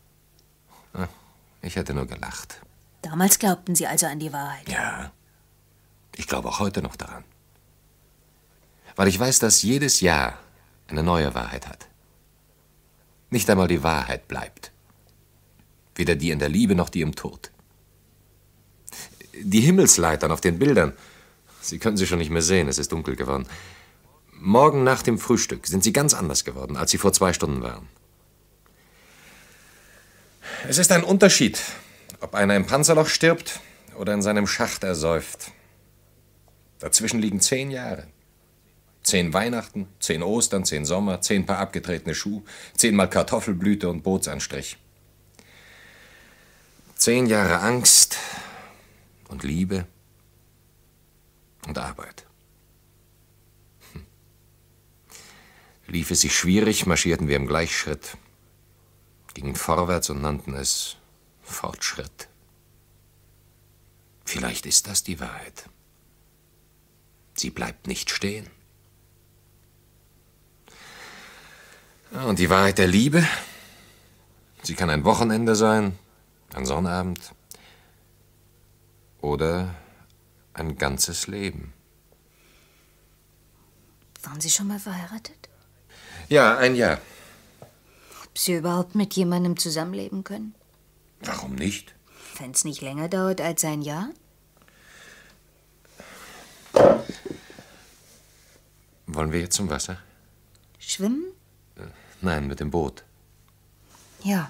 Ich hätte nur gelacht. Damals glaubten Sie also an die Wahrheit? Ja. Ich glaube auch heute noch daran. Weil ich weiß, dass jedes Jahr eine neue Wahrheit hat. Nicht einmal die Wahrheit bleibt. Weder die in der Liebe noch die im Tod. Die Himmelsleitern auf den Bildern, Sie können sie schon nicht mehr sehen, es ist dunkel geworden. Morgen nach dem Frühstück sind sie ganz anders geworden, als sie vor zwei Stunden waren. Es ist ein Unterschied, ob einer im Panzerloch stirbt oder in seinem Schacht ersäuft. Dazwischen liegen zehn Jahre. Zehn Weihnachten, zehn Ostern, zehn Sommer, zehn Paar abgetretene Schuhe, zehnmal Kartoffelblüte und Bootsanstrich. Zehn Jahre Angst und Liebe und Arbeit. Hm. Lief es sich schwierig, marschierten wir im Gleichschritt, gingen vorwärts und nannten es Fortschritt. Vielleicht ist das die Wahrheit. Sie bleibt nicht stehen. Und die Wahrheit der Liebe? Sie kann ein Wochenende sein, ein Sonnabend oder ein ganzes Leben. Waren Sie schon mal verheiratet? Ja, ein Jahr. Ob Sie überhaupt mit jemandem zusammenleben können? Warum nicht? Wenn es nicht länger dauert als ein Jahr? Wollen wir jetzt zum Wasser? Schwimmen? Nein, mit dem Boot. Ja.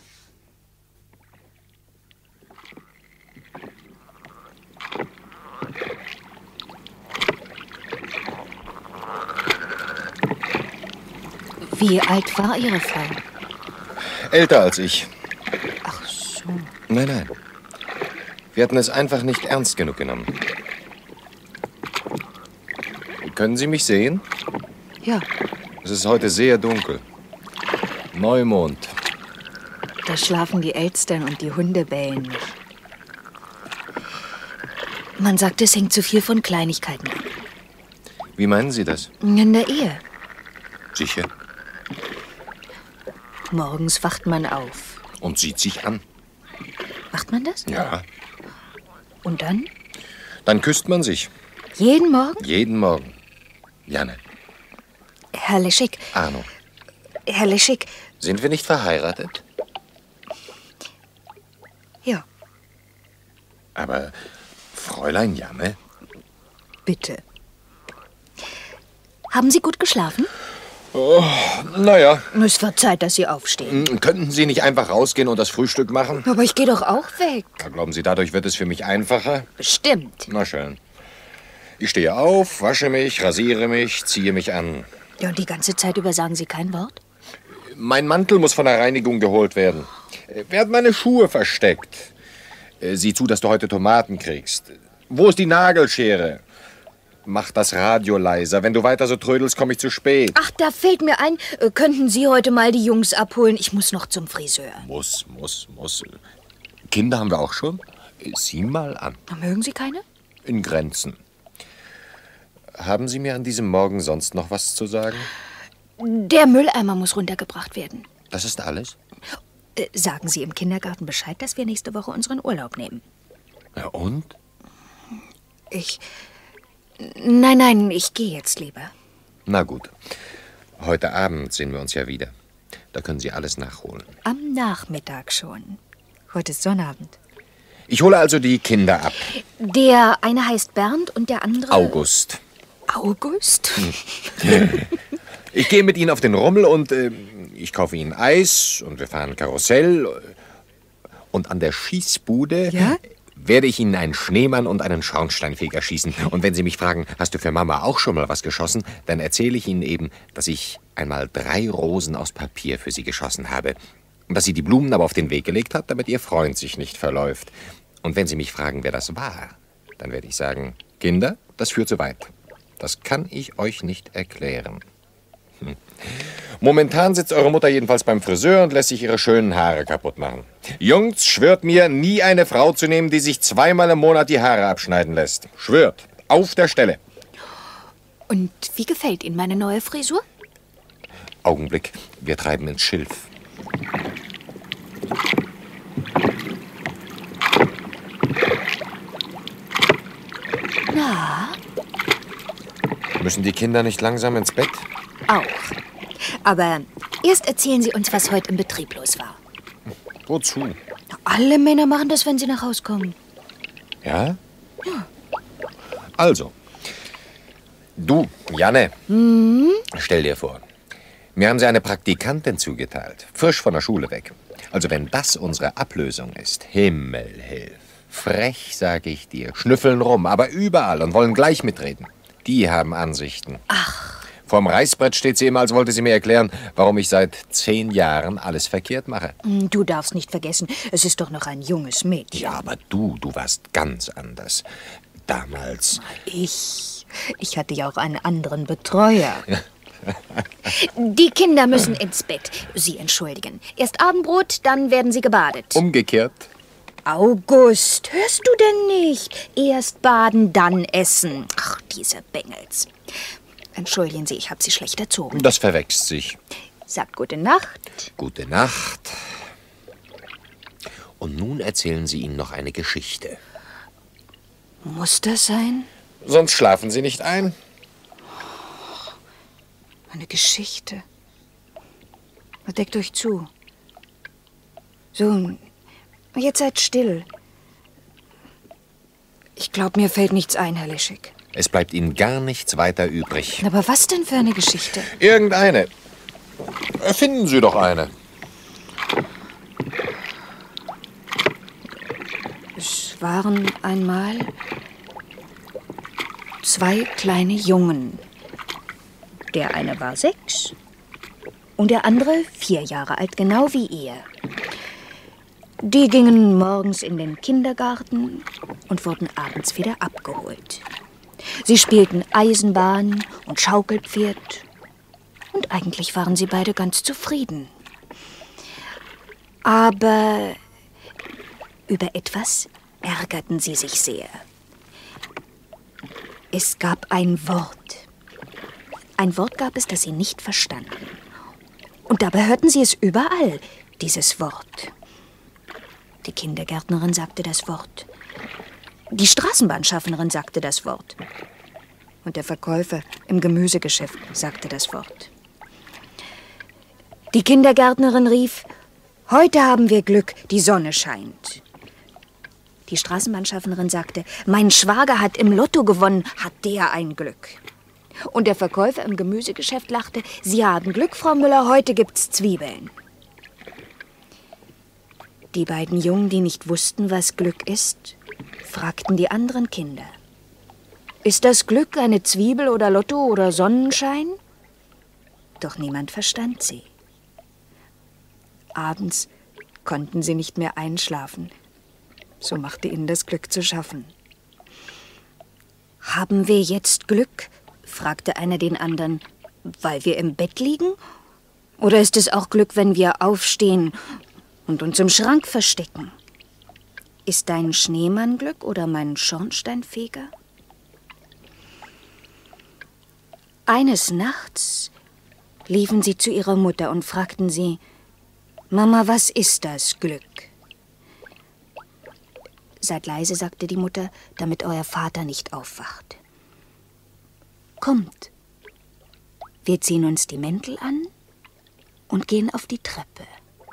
Wie alt war Ihre Frau? Älter als ich. Ach so. Nein, nein. Wir hatten es einfach nicht ernst genug genommen. Können Sie mich sehen? Ja. Es ist heute sehr dunkel. Neumond. Da schlafen die Elstern und die Hunde bellen nicht. Man sagt, es hängt zu viel von Kleinigkeiten ab. Wie meinen Sie das? In der Ehe. Sicher. Morgens wacht man auf. Und sieht sich an. Macht man das? Ja. Und dann? Dann küsst man sich. Jeden Morgen? Jeden Morgen. Janne. Herr Leschik. Arno. Herr Leschik. Sind wir nicht verheiratet? Ja. Aber Fräulein Janne? Bitte. Haben Sie gut geschlafen? Oh, naja. Es wird Zeit, dass Sie aufstehen. Könnten Sie nicht einfach rausgehen und das Frühstück machen? Aber ich gehe doch auch weg. Ja, glauben Sie, dadurch wird es für mich einfacher? Bestimmt. Na schön. Ich stehe auf, wasche mich, rasiere mich, ziehe mich an. Ja, und die ganze Zeit über sagen Sie kein Wort? Mein Mantel muss von der Reinigung geholt werden. Werden meine Schuhe versteckt. Sieh zu, dass du heute Tomaten kriegst. Wo ist die Nagelschere? Mach das Radio leiser. Wenn du weiter so trödelst, komme ich zu spät. Ach, da fällt mir ein, äh, könnten Sie heute mal die Jungs abholen? Ich muss noch zum Friseur. Muss, muss, muss. Kinder haben wir auch schon. Sieh mal an. Mögen Sie keine? In Grenzen. Haben Sie mir an diesem Morgen sonst noch was zu sagen? Der Mülleimer muss runtergebracht werden. Das ist alles? Äh, sagen Sie im Kindergarten Bescheid, dass wir nächste Woche unseren Urlaub nehmen. Ja, und? Ich... Nein, nein, ich gehe jetzt lieber. Na gut. Heute Abend sehen wir uns ja wieder. Da können Sie alles nachholen. Am Nachmittag schon. Heute ist Sonnabend. Ich hole also die Kinder ab. Der eine heißt Bernd und der andere... August. August? Ich gehe mit Ihnen auf den Rummel und äh, ich kaufe Ihnen Eis und wir fahren Karussell. Und an der Schießbude... Ja? Werde ich Ihnen einen Schneemann und einen Schornsteinfeger schießen. Und wenn Sie mich fragen, hast du für Mama auch schon mal was geschossen, dann erzähle ich Ihnen eben, dass ich einmal drei Rosen aus Papier für Sie geschossen habe. Und dass sie die Blumen aber auf den Weg gelegt hat, damit Ihr Freund sich nicht verläuft. Und wenn Sie mich fragen, wer das war, dann werde ich sagen, Kinder, das führt zu weit. Das kann ich euch nicht erklären. Hm. Momentan sitzt eure Mutter jedenfalls beim Friseur und lässt sich ihre schönen Haare kaputt machen. Jungs, schwört mir, nie eine Frau zu nehmen, die sich zweimal im Monat die Haare abschneiden lässt. Schwört. Auf der Stelle. Und wie gefällt Ihnen meine neue Frisur? Augenblick, wir treiben ins Schilf. Na? Müssen die Kinder nicht langsam ins Bett? Auch. Aber erst erzählen Sie uns, was heute im Betrieb los war. Wozu? Alle Männer machen das, wenn sie nach Hause kommen. Ja? Ja. Also, du, Janne, Mhm. stell dir vor, mir haben sie eine Praktikantin zugeteilt, frisch von der Schule weg. Also wenn das unsere Ablösung ist, Himmel hilf. Frech, sag ich dir, schnüffeln rum, aber überall und wollen gleich mitreden. Die haben Ansichten. Ach. Vorm Reißbrett steht sie immer, als wollte sie mir erklären, warum ich seit zehn Jahren alles verkehrt mache. Du darfst nicht vergessen, es ist doch noch ein junges Mädchen. Ja, aber du, du warst ganz anders. Damals... Ich... Ich hatte ja auch einen anderen Betreuer. Die Kinder müssen ins Bett. Sie entschuldigen. Erst Abendbrot, dann werden sie gebadet. Umgekehrt. August, hörst du denn nicht? Erst baden, dann essen. Ach, diese Bengels. Entschuldigen Sie, ich habe Sie schlecht erzogen. Das verwechselt sich. Sagt gute Nacht. Gute Nacht. Und nun erzählen Sie ihnen noch eine Geschichte. Muss das sein? Sonst schlafen Sie nicht ein. Eine Geschichte. Deckt euch zu. So, jetzt seid still. Ich glaube, mir fällt nichts ein, Herr Leschig. Es bleibt Ihnen gar nichts weiter übrig. Aber was denn für eine Geschichte? Irgendeine. Erfinden Sie doch eine. Es waren einmal zwei kleine Jungen. Der eine war sechs und der andere vier Jahre alt, genau wie ihr. Die gingen morgens in den Kindergarten und wurden abends wieder abgeholt. Sie spielten Eisenbahn und Schaukelpferd und eigentlich waren sie beide ganz zufrieden. Aber über etwas ärgerten sie sich sehr. Es gab ein Wort. Ein Wort gab es, das sie nicht verstanden. Und dabei hörten sie es überall, dieses Wort. Die Kindergärtnerin sagte das Wort. Die Straßenbahnschaffnerin sagte das Wort. Und der Verkäufer im Gemüsegeschäft sagte das Wort. Die Kindergärtnerin rief, heute haben wir Glück, die Sonne scheint. Die Straßenbahnschaffnerin sagte, mein Schwager hat im Lotto gewonnen, hat der ein Glück. Und der Verkäufer im Gemüsegeschäft lachte, Sie haben Glück, Frau Müller, heute gibt's Zwiebeln. Die beiden Jungen, die nicht wussten, was Glück ist, fragten die anderen Kinder. Ist das Glück eine Zwiebel oder Lotto oder Sonnenschein? Doch niemand verstand sie. Abends konnten sie nicht mehr einschlafen. So machte ihnen das Glück zu schaffen. Haben wir jetzt Glück? Fragte einer den anderen. Weil wir im Bett liegen? Oder ist es auch Glück, wenn wir aufstehen und uns im Schrank verstecken? Ist dein Schneemann Glück oder mein Schornsteinfeger? Eines Nachts liefen sie zu ihrer Mutter und fragten sie, Mama, was ist das Glück? Seid leise, sagte die Mutter, damit euer Vater nicht aufwacht. Kommt, wir ziehen uns die Mäntel an und gehen auf die Treppe.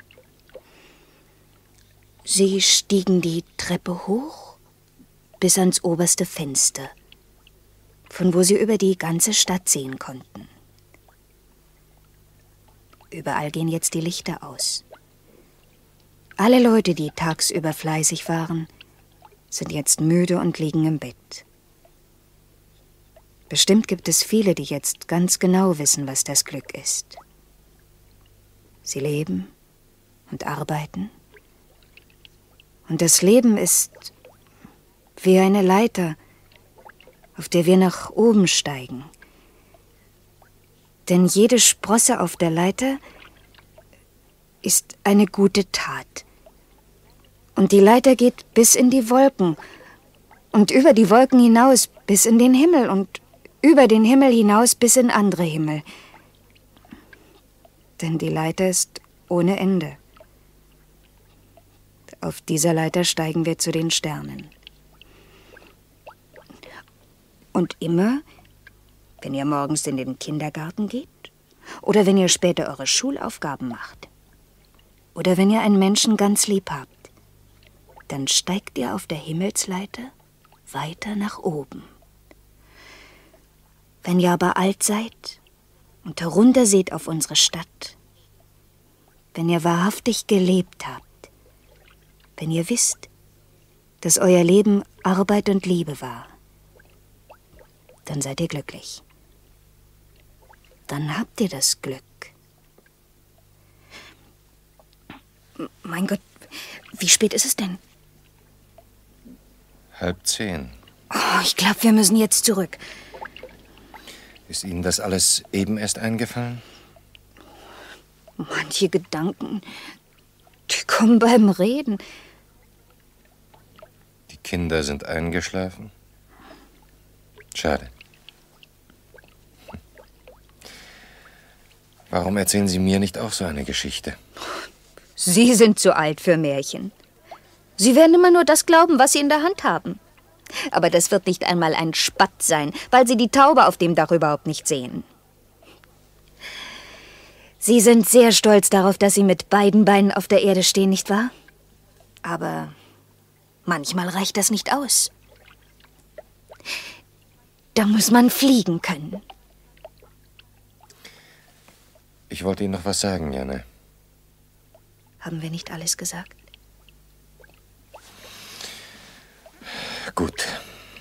Sie stiegen die Treppe hoch bis ans oberste Fenster, von wo sie über die ganze Stadt sehen konnten. Überall gehen jetzt die Lichter aus. Alle Leute, die tagsüber fleißig waren, sind jetzt müde und liegen im Bett. Bestimmt gibt es viele, die jetzt ganz genau wissen, was das Glück ist. Sie leben und arbeiten. Und das Leben ist wie eine Leiter, auf der wir nach oben steigen. Denn jede Sprosse auf der Leiter ist eine gute Tat. Und die Leiter geht bis in die Wolken und über die Wolken hinaus bis in den Himmel und über den Himmel hinaus bis in andere Himmel. Denn die Leiter ist ohne Ende. Auf dieser Leiter steigen wir zu den Sternen. Und immer, wenn ihr morgens in den Kindergarten geht oder wenn ihr später eure Schulaufgaben macht oder wenn ihr einen Menschen ganz lieb habt, dann steigt ihr auf der Himmelsleiter weiter nach oben. Wenn ihr aber alt seid und herunter seht auf unsere Stadt, wenn ihr wahrhaftig gelebt habt, wenn ihr wisst, dass euer Leben Arbeit und Liebe war, dann seid ihr glücklich. Dann habt ihr das Glück. Mein Gott, wie spät ist es denn? Halb zehn. Oh, ich glaube, wir müssen jetzt zurück. Ist Ihnen das alles eben erst eingefallen? Manche Gedanken, die kommen beim Reden. Die Kinder sind eingeschlafen? Schade. Warum erzählen Sie mir nicht auch so eine Geschichte? Sie sind zu alt für Märchen. Sie werden immer nur das glauben, was Sie in der Hand haben. Aber das wird nicht einmal ein Spatz sein, weil Sie die Taube auf dem Dach überhaupt nicht sehen. Sie sind sehr stolz darauf, dass Sie mit beiden Beinen auf der Erde stehen, nicht wahr? Aber manchmal reicht das nicht aus. Da muss man fliegen können. Ich wollte Ihnen noch was sagen, Janne. Haben wir nicht alles gesagt? Gut.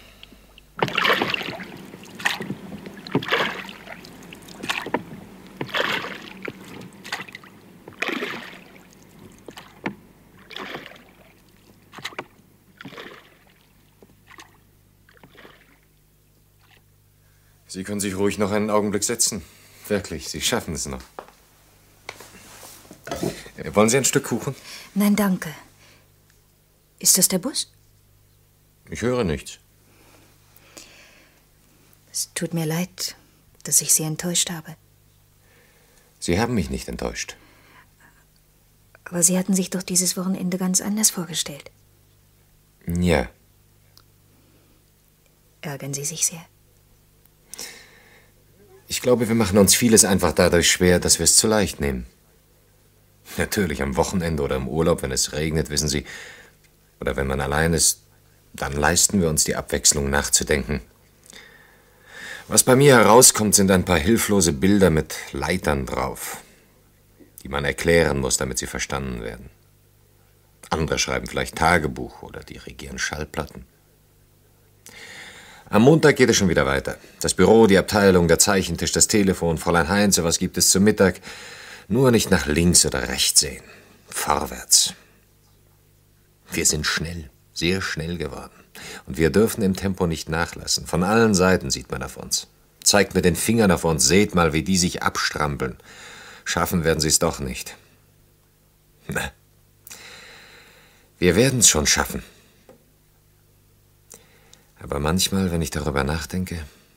Sie können sich ruhig noch einen Augenblick setzen. Wirklich, Sie schaffen es noch. Wollen Sie ein Stück Kuchen? Nein, danke. Ist das der Bus? Ich höre nichts. Es tut mir leid, dass ich Sie enttäuscht habe. Sie haben mich nicht enttäuscht. Aber Sie hatten sich doch dieses Wochenende ganz anders vorgestellt. Ja. Ärgern Sie sich sehr? Ich glaube, wir machen uns vieles einfach dadurch schwer, dass wir es zu leicht nehmen. Natürlich am Wochenende oder im Urlaub, wenn es regnet, wissen Sie, oder wenn man allein ist, dann leisten wir uns die Abwechslung nachzudenken. Was bei mir herauskommt, sind ein paar hilflose Bilder mit Leitern drauf, die man erklären muss, damit sie verstanden werden. Andere schreiben vielleicht Tagebuch oder dirigieren Schallplatten. Am Montag geht es schon wieder weiter. Das Büro, die Abteilung, der Zeichentisch, das Telefon, Fräulein Heinze, was gibt es zum Mittag? Nur nicht nach links oder rechts sehen. Vorwärts. Wir sind schnell, sehr schnell geworden. Und wir dürfen im Tempo nicht nachlassen. Von allen Seiten sieht man auf uns. Zeigt mit den Fingern auf uns, seht mal, wie die sich abstrampeln. Schaffen werden sie es doch nicht. Na, wir werden es schon schaffen. Aber manchmal, wenn ich darüber nachdenke,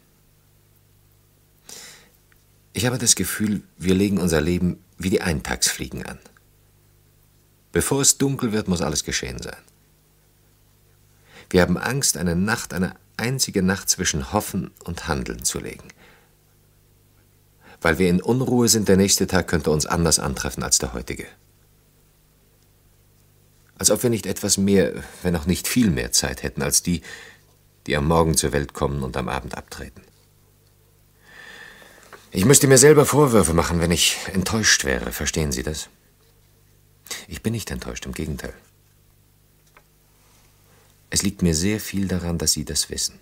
ich habe das Gefühl, wir legen unser Leben wie die Eintagsfliegen an. Bevor es dunkel wird, muss alles geschehen sein. Wir haben Angst, eine Nacht, eine einzige Nacht zwischen Hoffen und Handeln zu legen. Weil wir in Unruhe sind, der nächste Tag könnte uns anders antreffen als der heutige. Als ob wir nicht etwas mehr, wenn auch nicht viel mehr Zeit hätten als die, die am Morgen zur Welt kommen und am Abend abtreten. Ich müsste mir selber Vorwürfe machen, wenn ich enttäuscht wäre. Verstehen Sie das? Ich bin nicht enttäuscht, im Gegenteil. Es liegt mir sehr viel daran, dass Sie das wissen.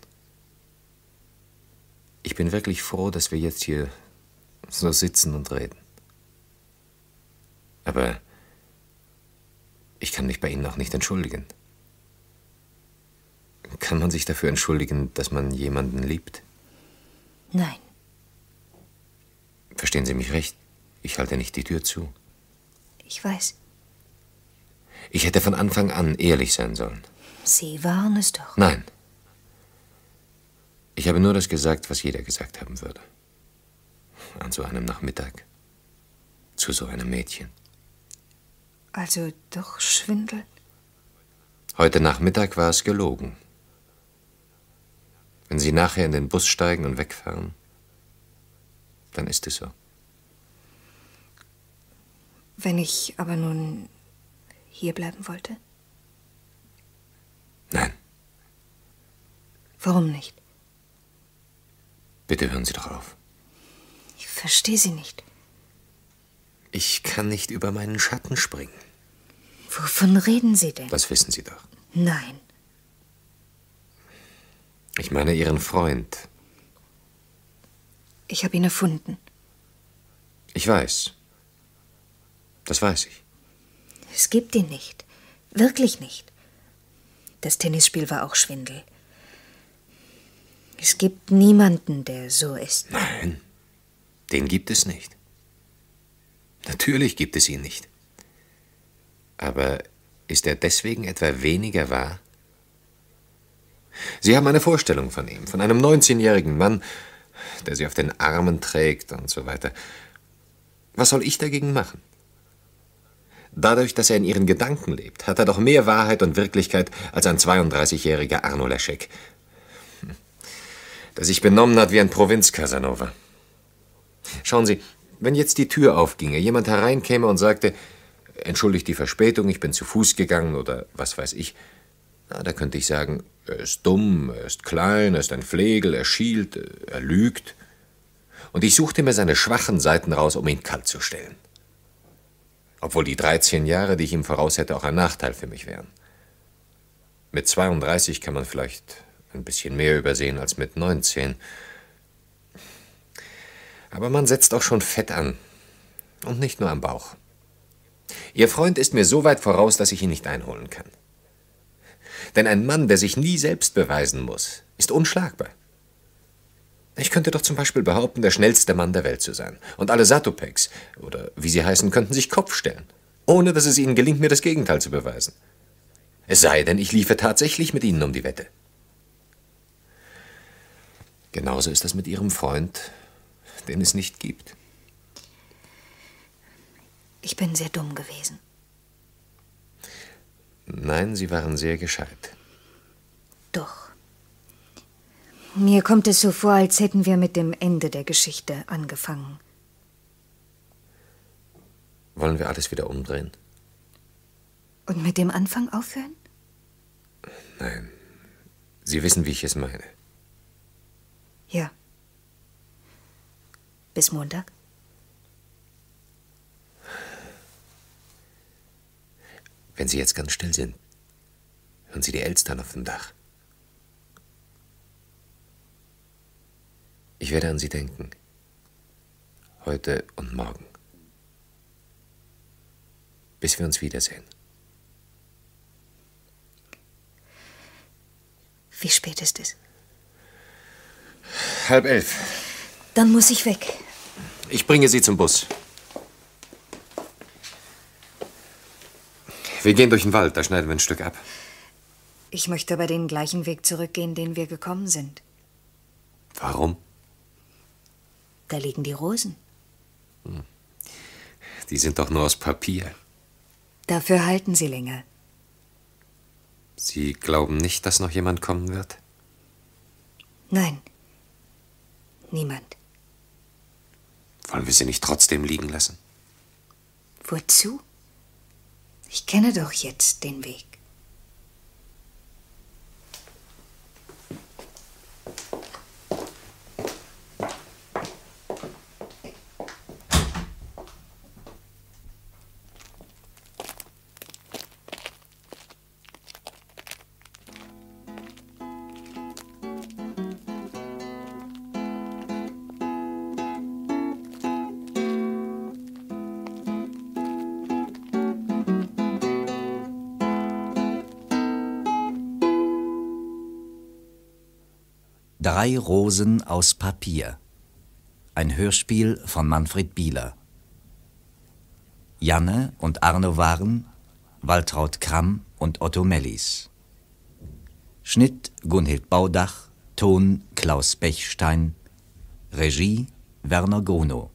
Ich bin wirklich froh, dass wir jetzt hier so sitzen und reden. Aber ich kann mich bei Ihnen auch nicht entschuldigen. Kann man sich dafür entschuldigen, dass man jemanden liebt? Nein. Verstehen Sie mich recht? Ich halte nicht die Tür zu. Ich weiß. Ich hätte von Anfang an ehrlich sein sollen. Sie waren es doch. Nein. Ich habe nur das gesagt, was jeder gesagt haben würde. An so einem Nachmittag. Zu so einem Mädchen. Also doch Schwindel? Heute Nachmittag war es gelogen. Wenn Sie nachher in den Bus steigen und wegfahren, dann ist es so. Wenn ich aber nun hier bleiben wollte? Nein. Warum nicht? Bitte hören Sie doch auf. Ich verstehe Sie nicht. Ich kann nicht über meinen Schatten springen. Wovon reden Sie denn? Das wissen Sie doch. Nein. Ich meine Ihren Freund. Ich habe ihn erfunden. Ich weiß. Das weiß ich. Es gibt ihn nicht. Wirklich nicht. Das Tennisspiel war auch Schwindel. Es gibt niemanden, der so ist. Nein, den gibt es nicht. Natürlich gibt es ihn nicht. Aber ist er deswegen etwa weniger wahr? Sie haben eine Vorstellung von ihm, von einem neunzehnjährigen Mann, der Sie auf den Armen trägt und so weiter. Was soll ich dagegen machen? Dadurch, dass er in Ihren Gedanken lebt, hat er doch mehr Wahrheit und Wirklichkeit als ein zweiunddreißigjähriger Arno Leschek, der sich benommen hat wie ein Provinz-Casanova. Schauen Sie, wenn jetzt die Tür aufginge, jemand hereinkäme und sagte, entschuldigt die Verspätung, ich bin zu Fuß gegangen oder was weiß ich, na, da könnte ich sagen, er ist dumm, er ist klein, er ist ein Flegel, er schielt, er lügt. Und ich suchte mir seine schwachen Seiten raus, um ihn kalt zu stellen. Obwohl die dreizehn Jahre, die ich ihm voraus hätte, auch ein Nachteil für mich wären. Mit zweiunddreißig kann man vielleicht ein bisschen mehr übersehen als mit neunzehn. Aber man setzt auch schon Fett an. Und nicht nur am Bauch. Ihr Freund ist mir so weit voraus, dass ich ihn nicht einholen kann. Denn ein Mann, der sich nie selbst beweisen muss, ist unschlagbar. Ich könnte doch zum Beispiel behaupten, der schnellste Mann der Welt zu sein. Und alle Satopeks, oder wie sie heißen, könnten sich Kopf stellen, ohne dass es ihnen gelingt, mir das Gegenteil zu beweisen. Es sei denn, ich liefe tatsächlich mit ihnen um die Wette. Genauso ist das mit Ihrem Freund, den es nicht gibt. Ich bin sehr dumm gewesen. Nein, Sie waren sehr gescheit. Doch. Mir kommt es so vor, als hätten wir mit dem Ende der Geschichte angefangen. Wollen wir alles wieder umdrehen? Und mit dem Anfang aufhören? Nein. Sie wissen, wie ich es meine. Ja. Bis Montag? Wenn Sie jetzt ganz still sind, hören Sie die Elstern auf dem Dach. Ich werde an Sie denken. Heute und morgen. Bis wir uns wiedersehen. Wie spät ist es? Halb elf. Dann muss ich weg. Ich bringe Sie zum Bus. Wir gehen durch den Wald, da schneiden wir ein Stück ab. Ich möchte aber den gleichen Weg zurückgehen, den wir gekommen sind. Warum? Da liegen die Rosen. Hm. Die sind doch nur aus Papier. Dafür halten sie länger. Sie glauben nicht, dass noch jemand kommen wird? Nein. Niemand. Wollen wir sie nicht trotzdem liegen lassen? Wozu? Ich kenne doch jetzt den Weg. Drei Rosen aus Papier. Ein Hörspiel von Manfred Bieler. Janne und Arno Waren, Waltraud Kramm und Otto Mellis. Schnitt Gunhild Baudach, Ton Klaus Bechstein, Regie Werner Grunow.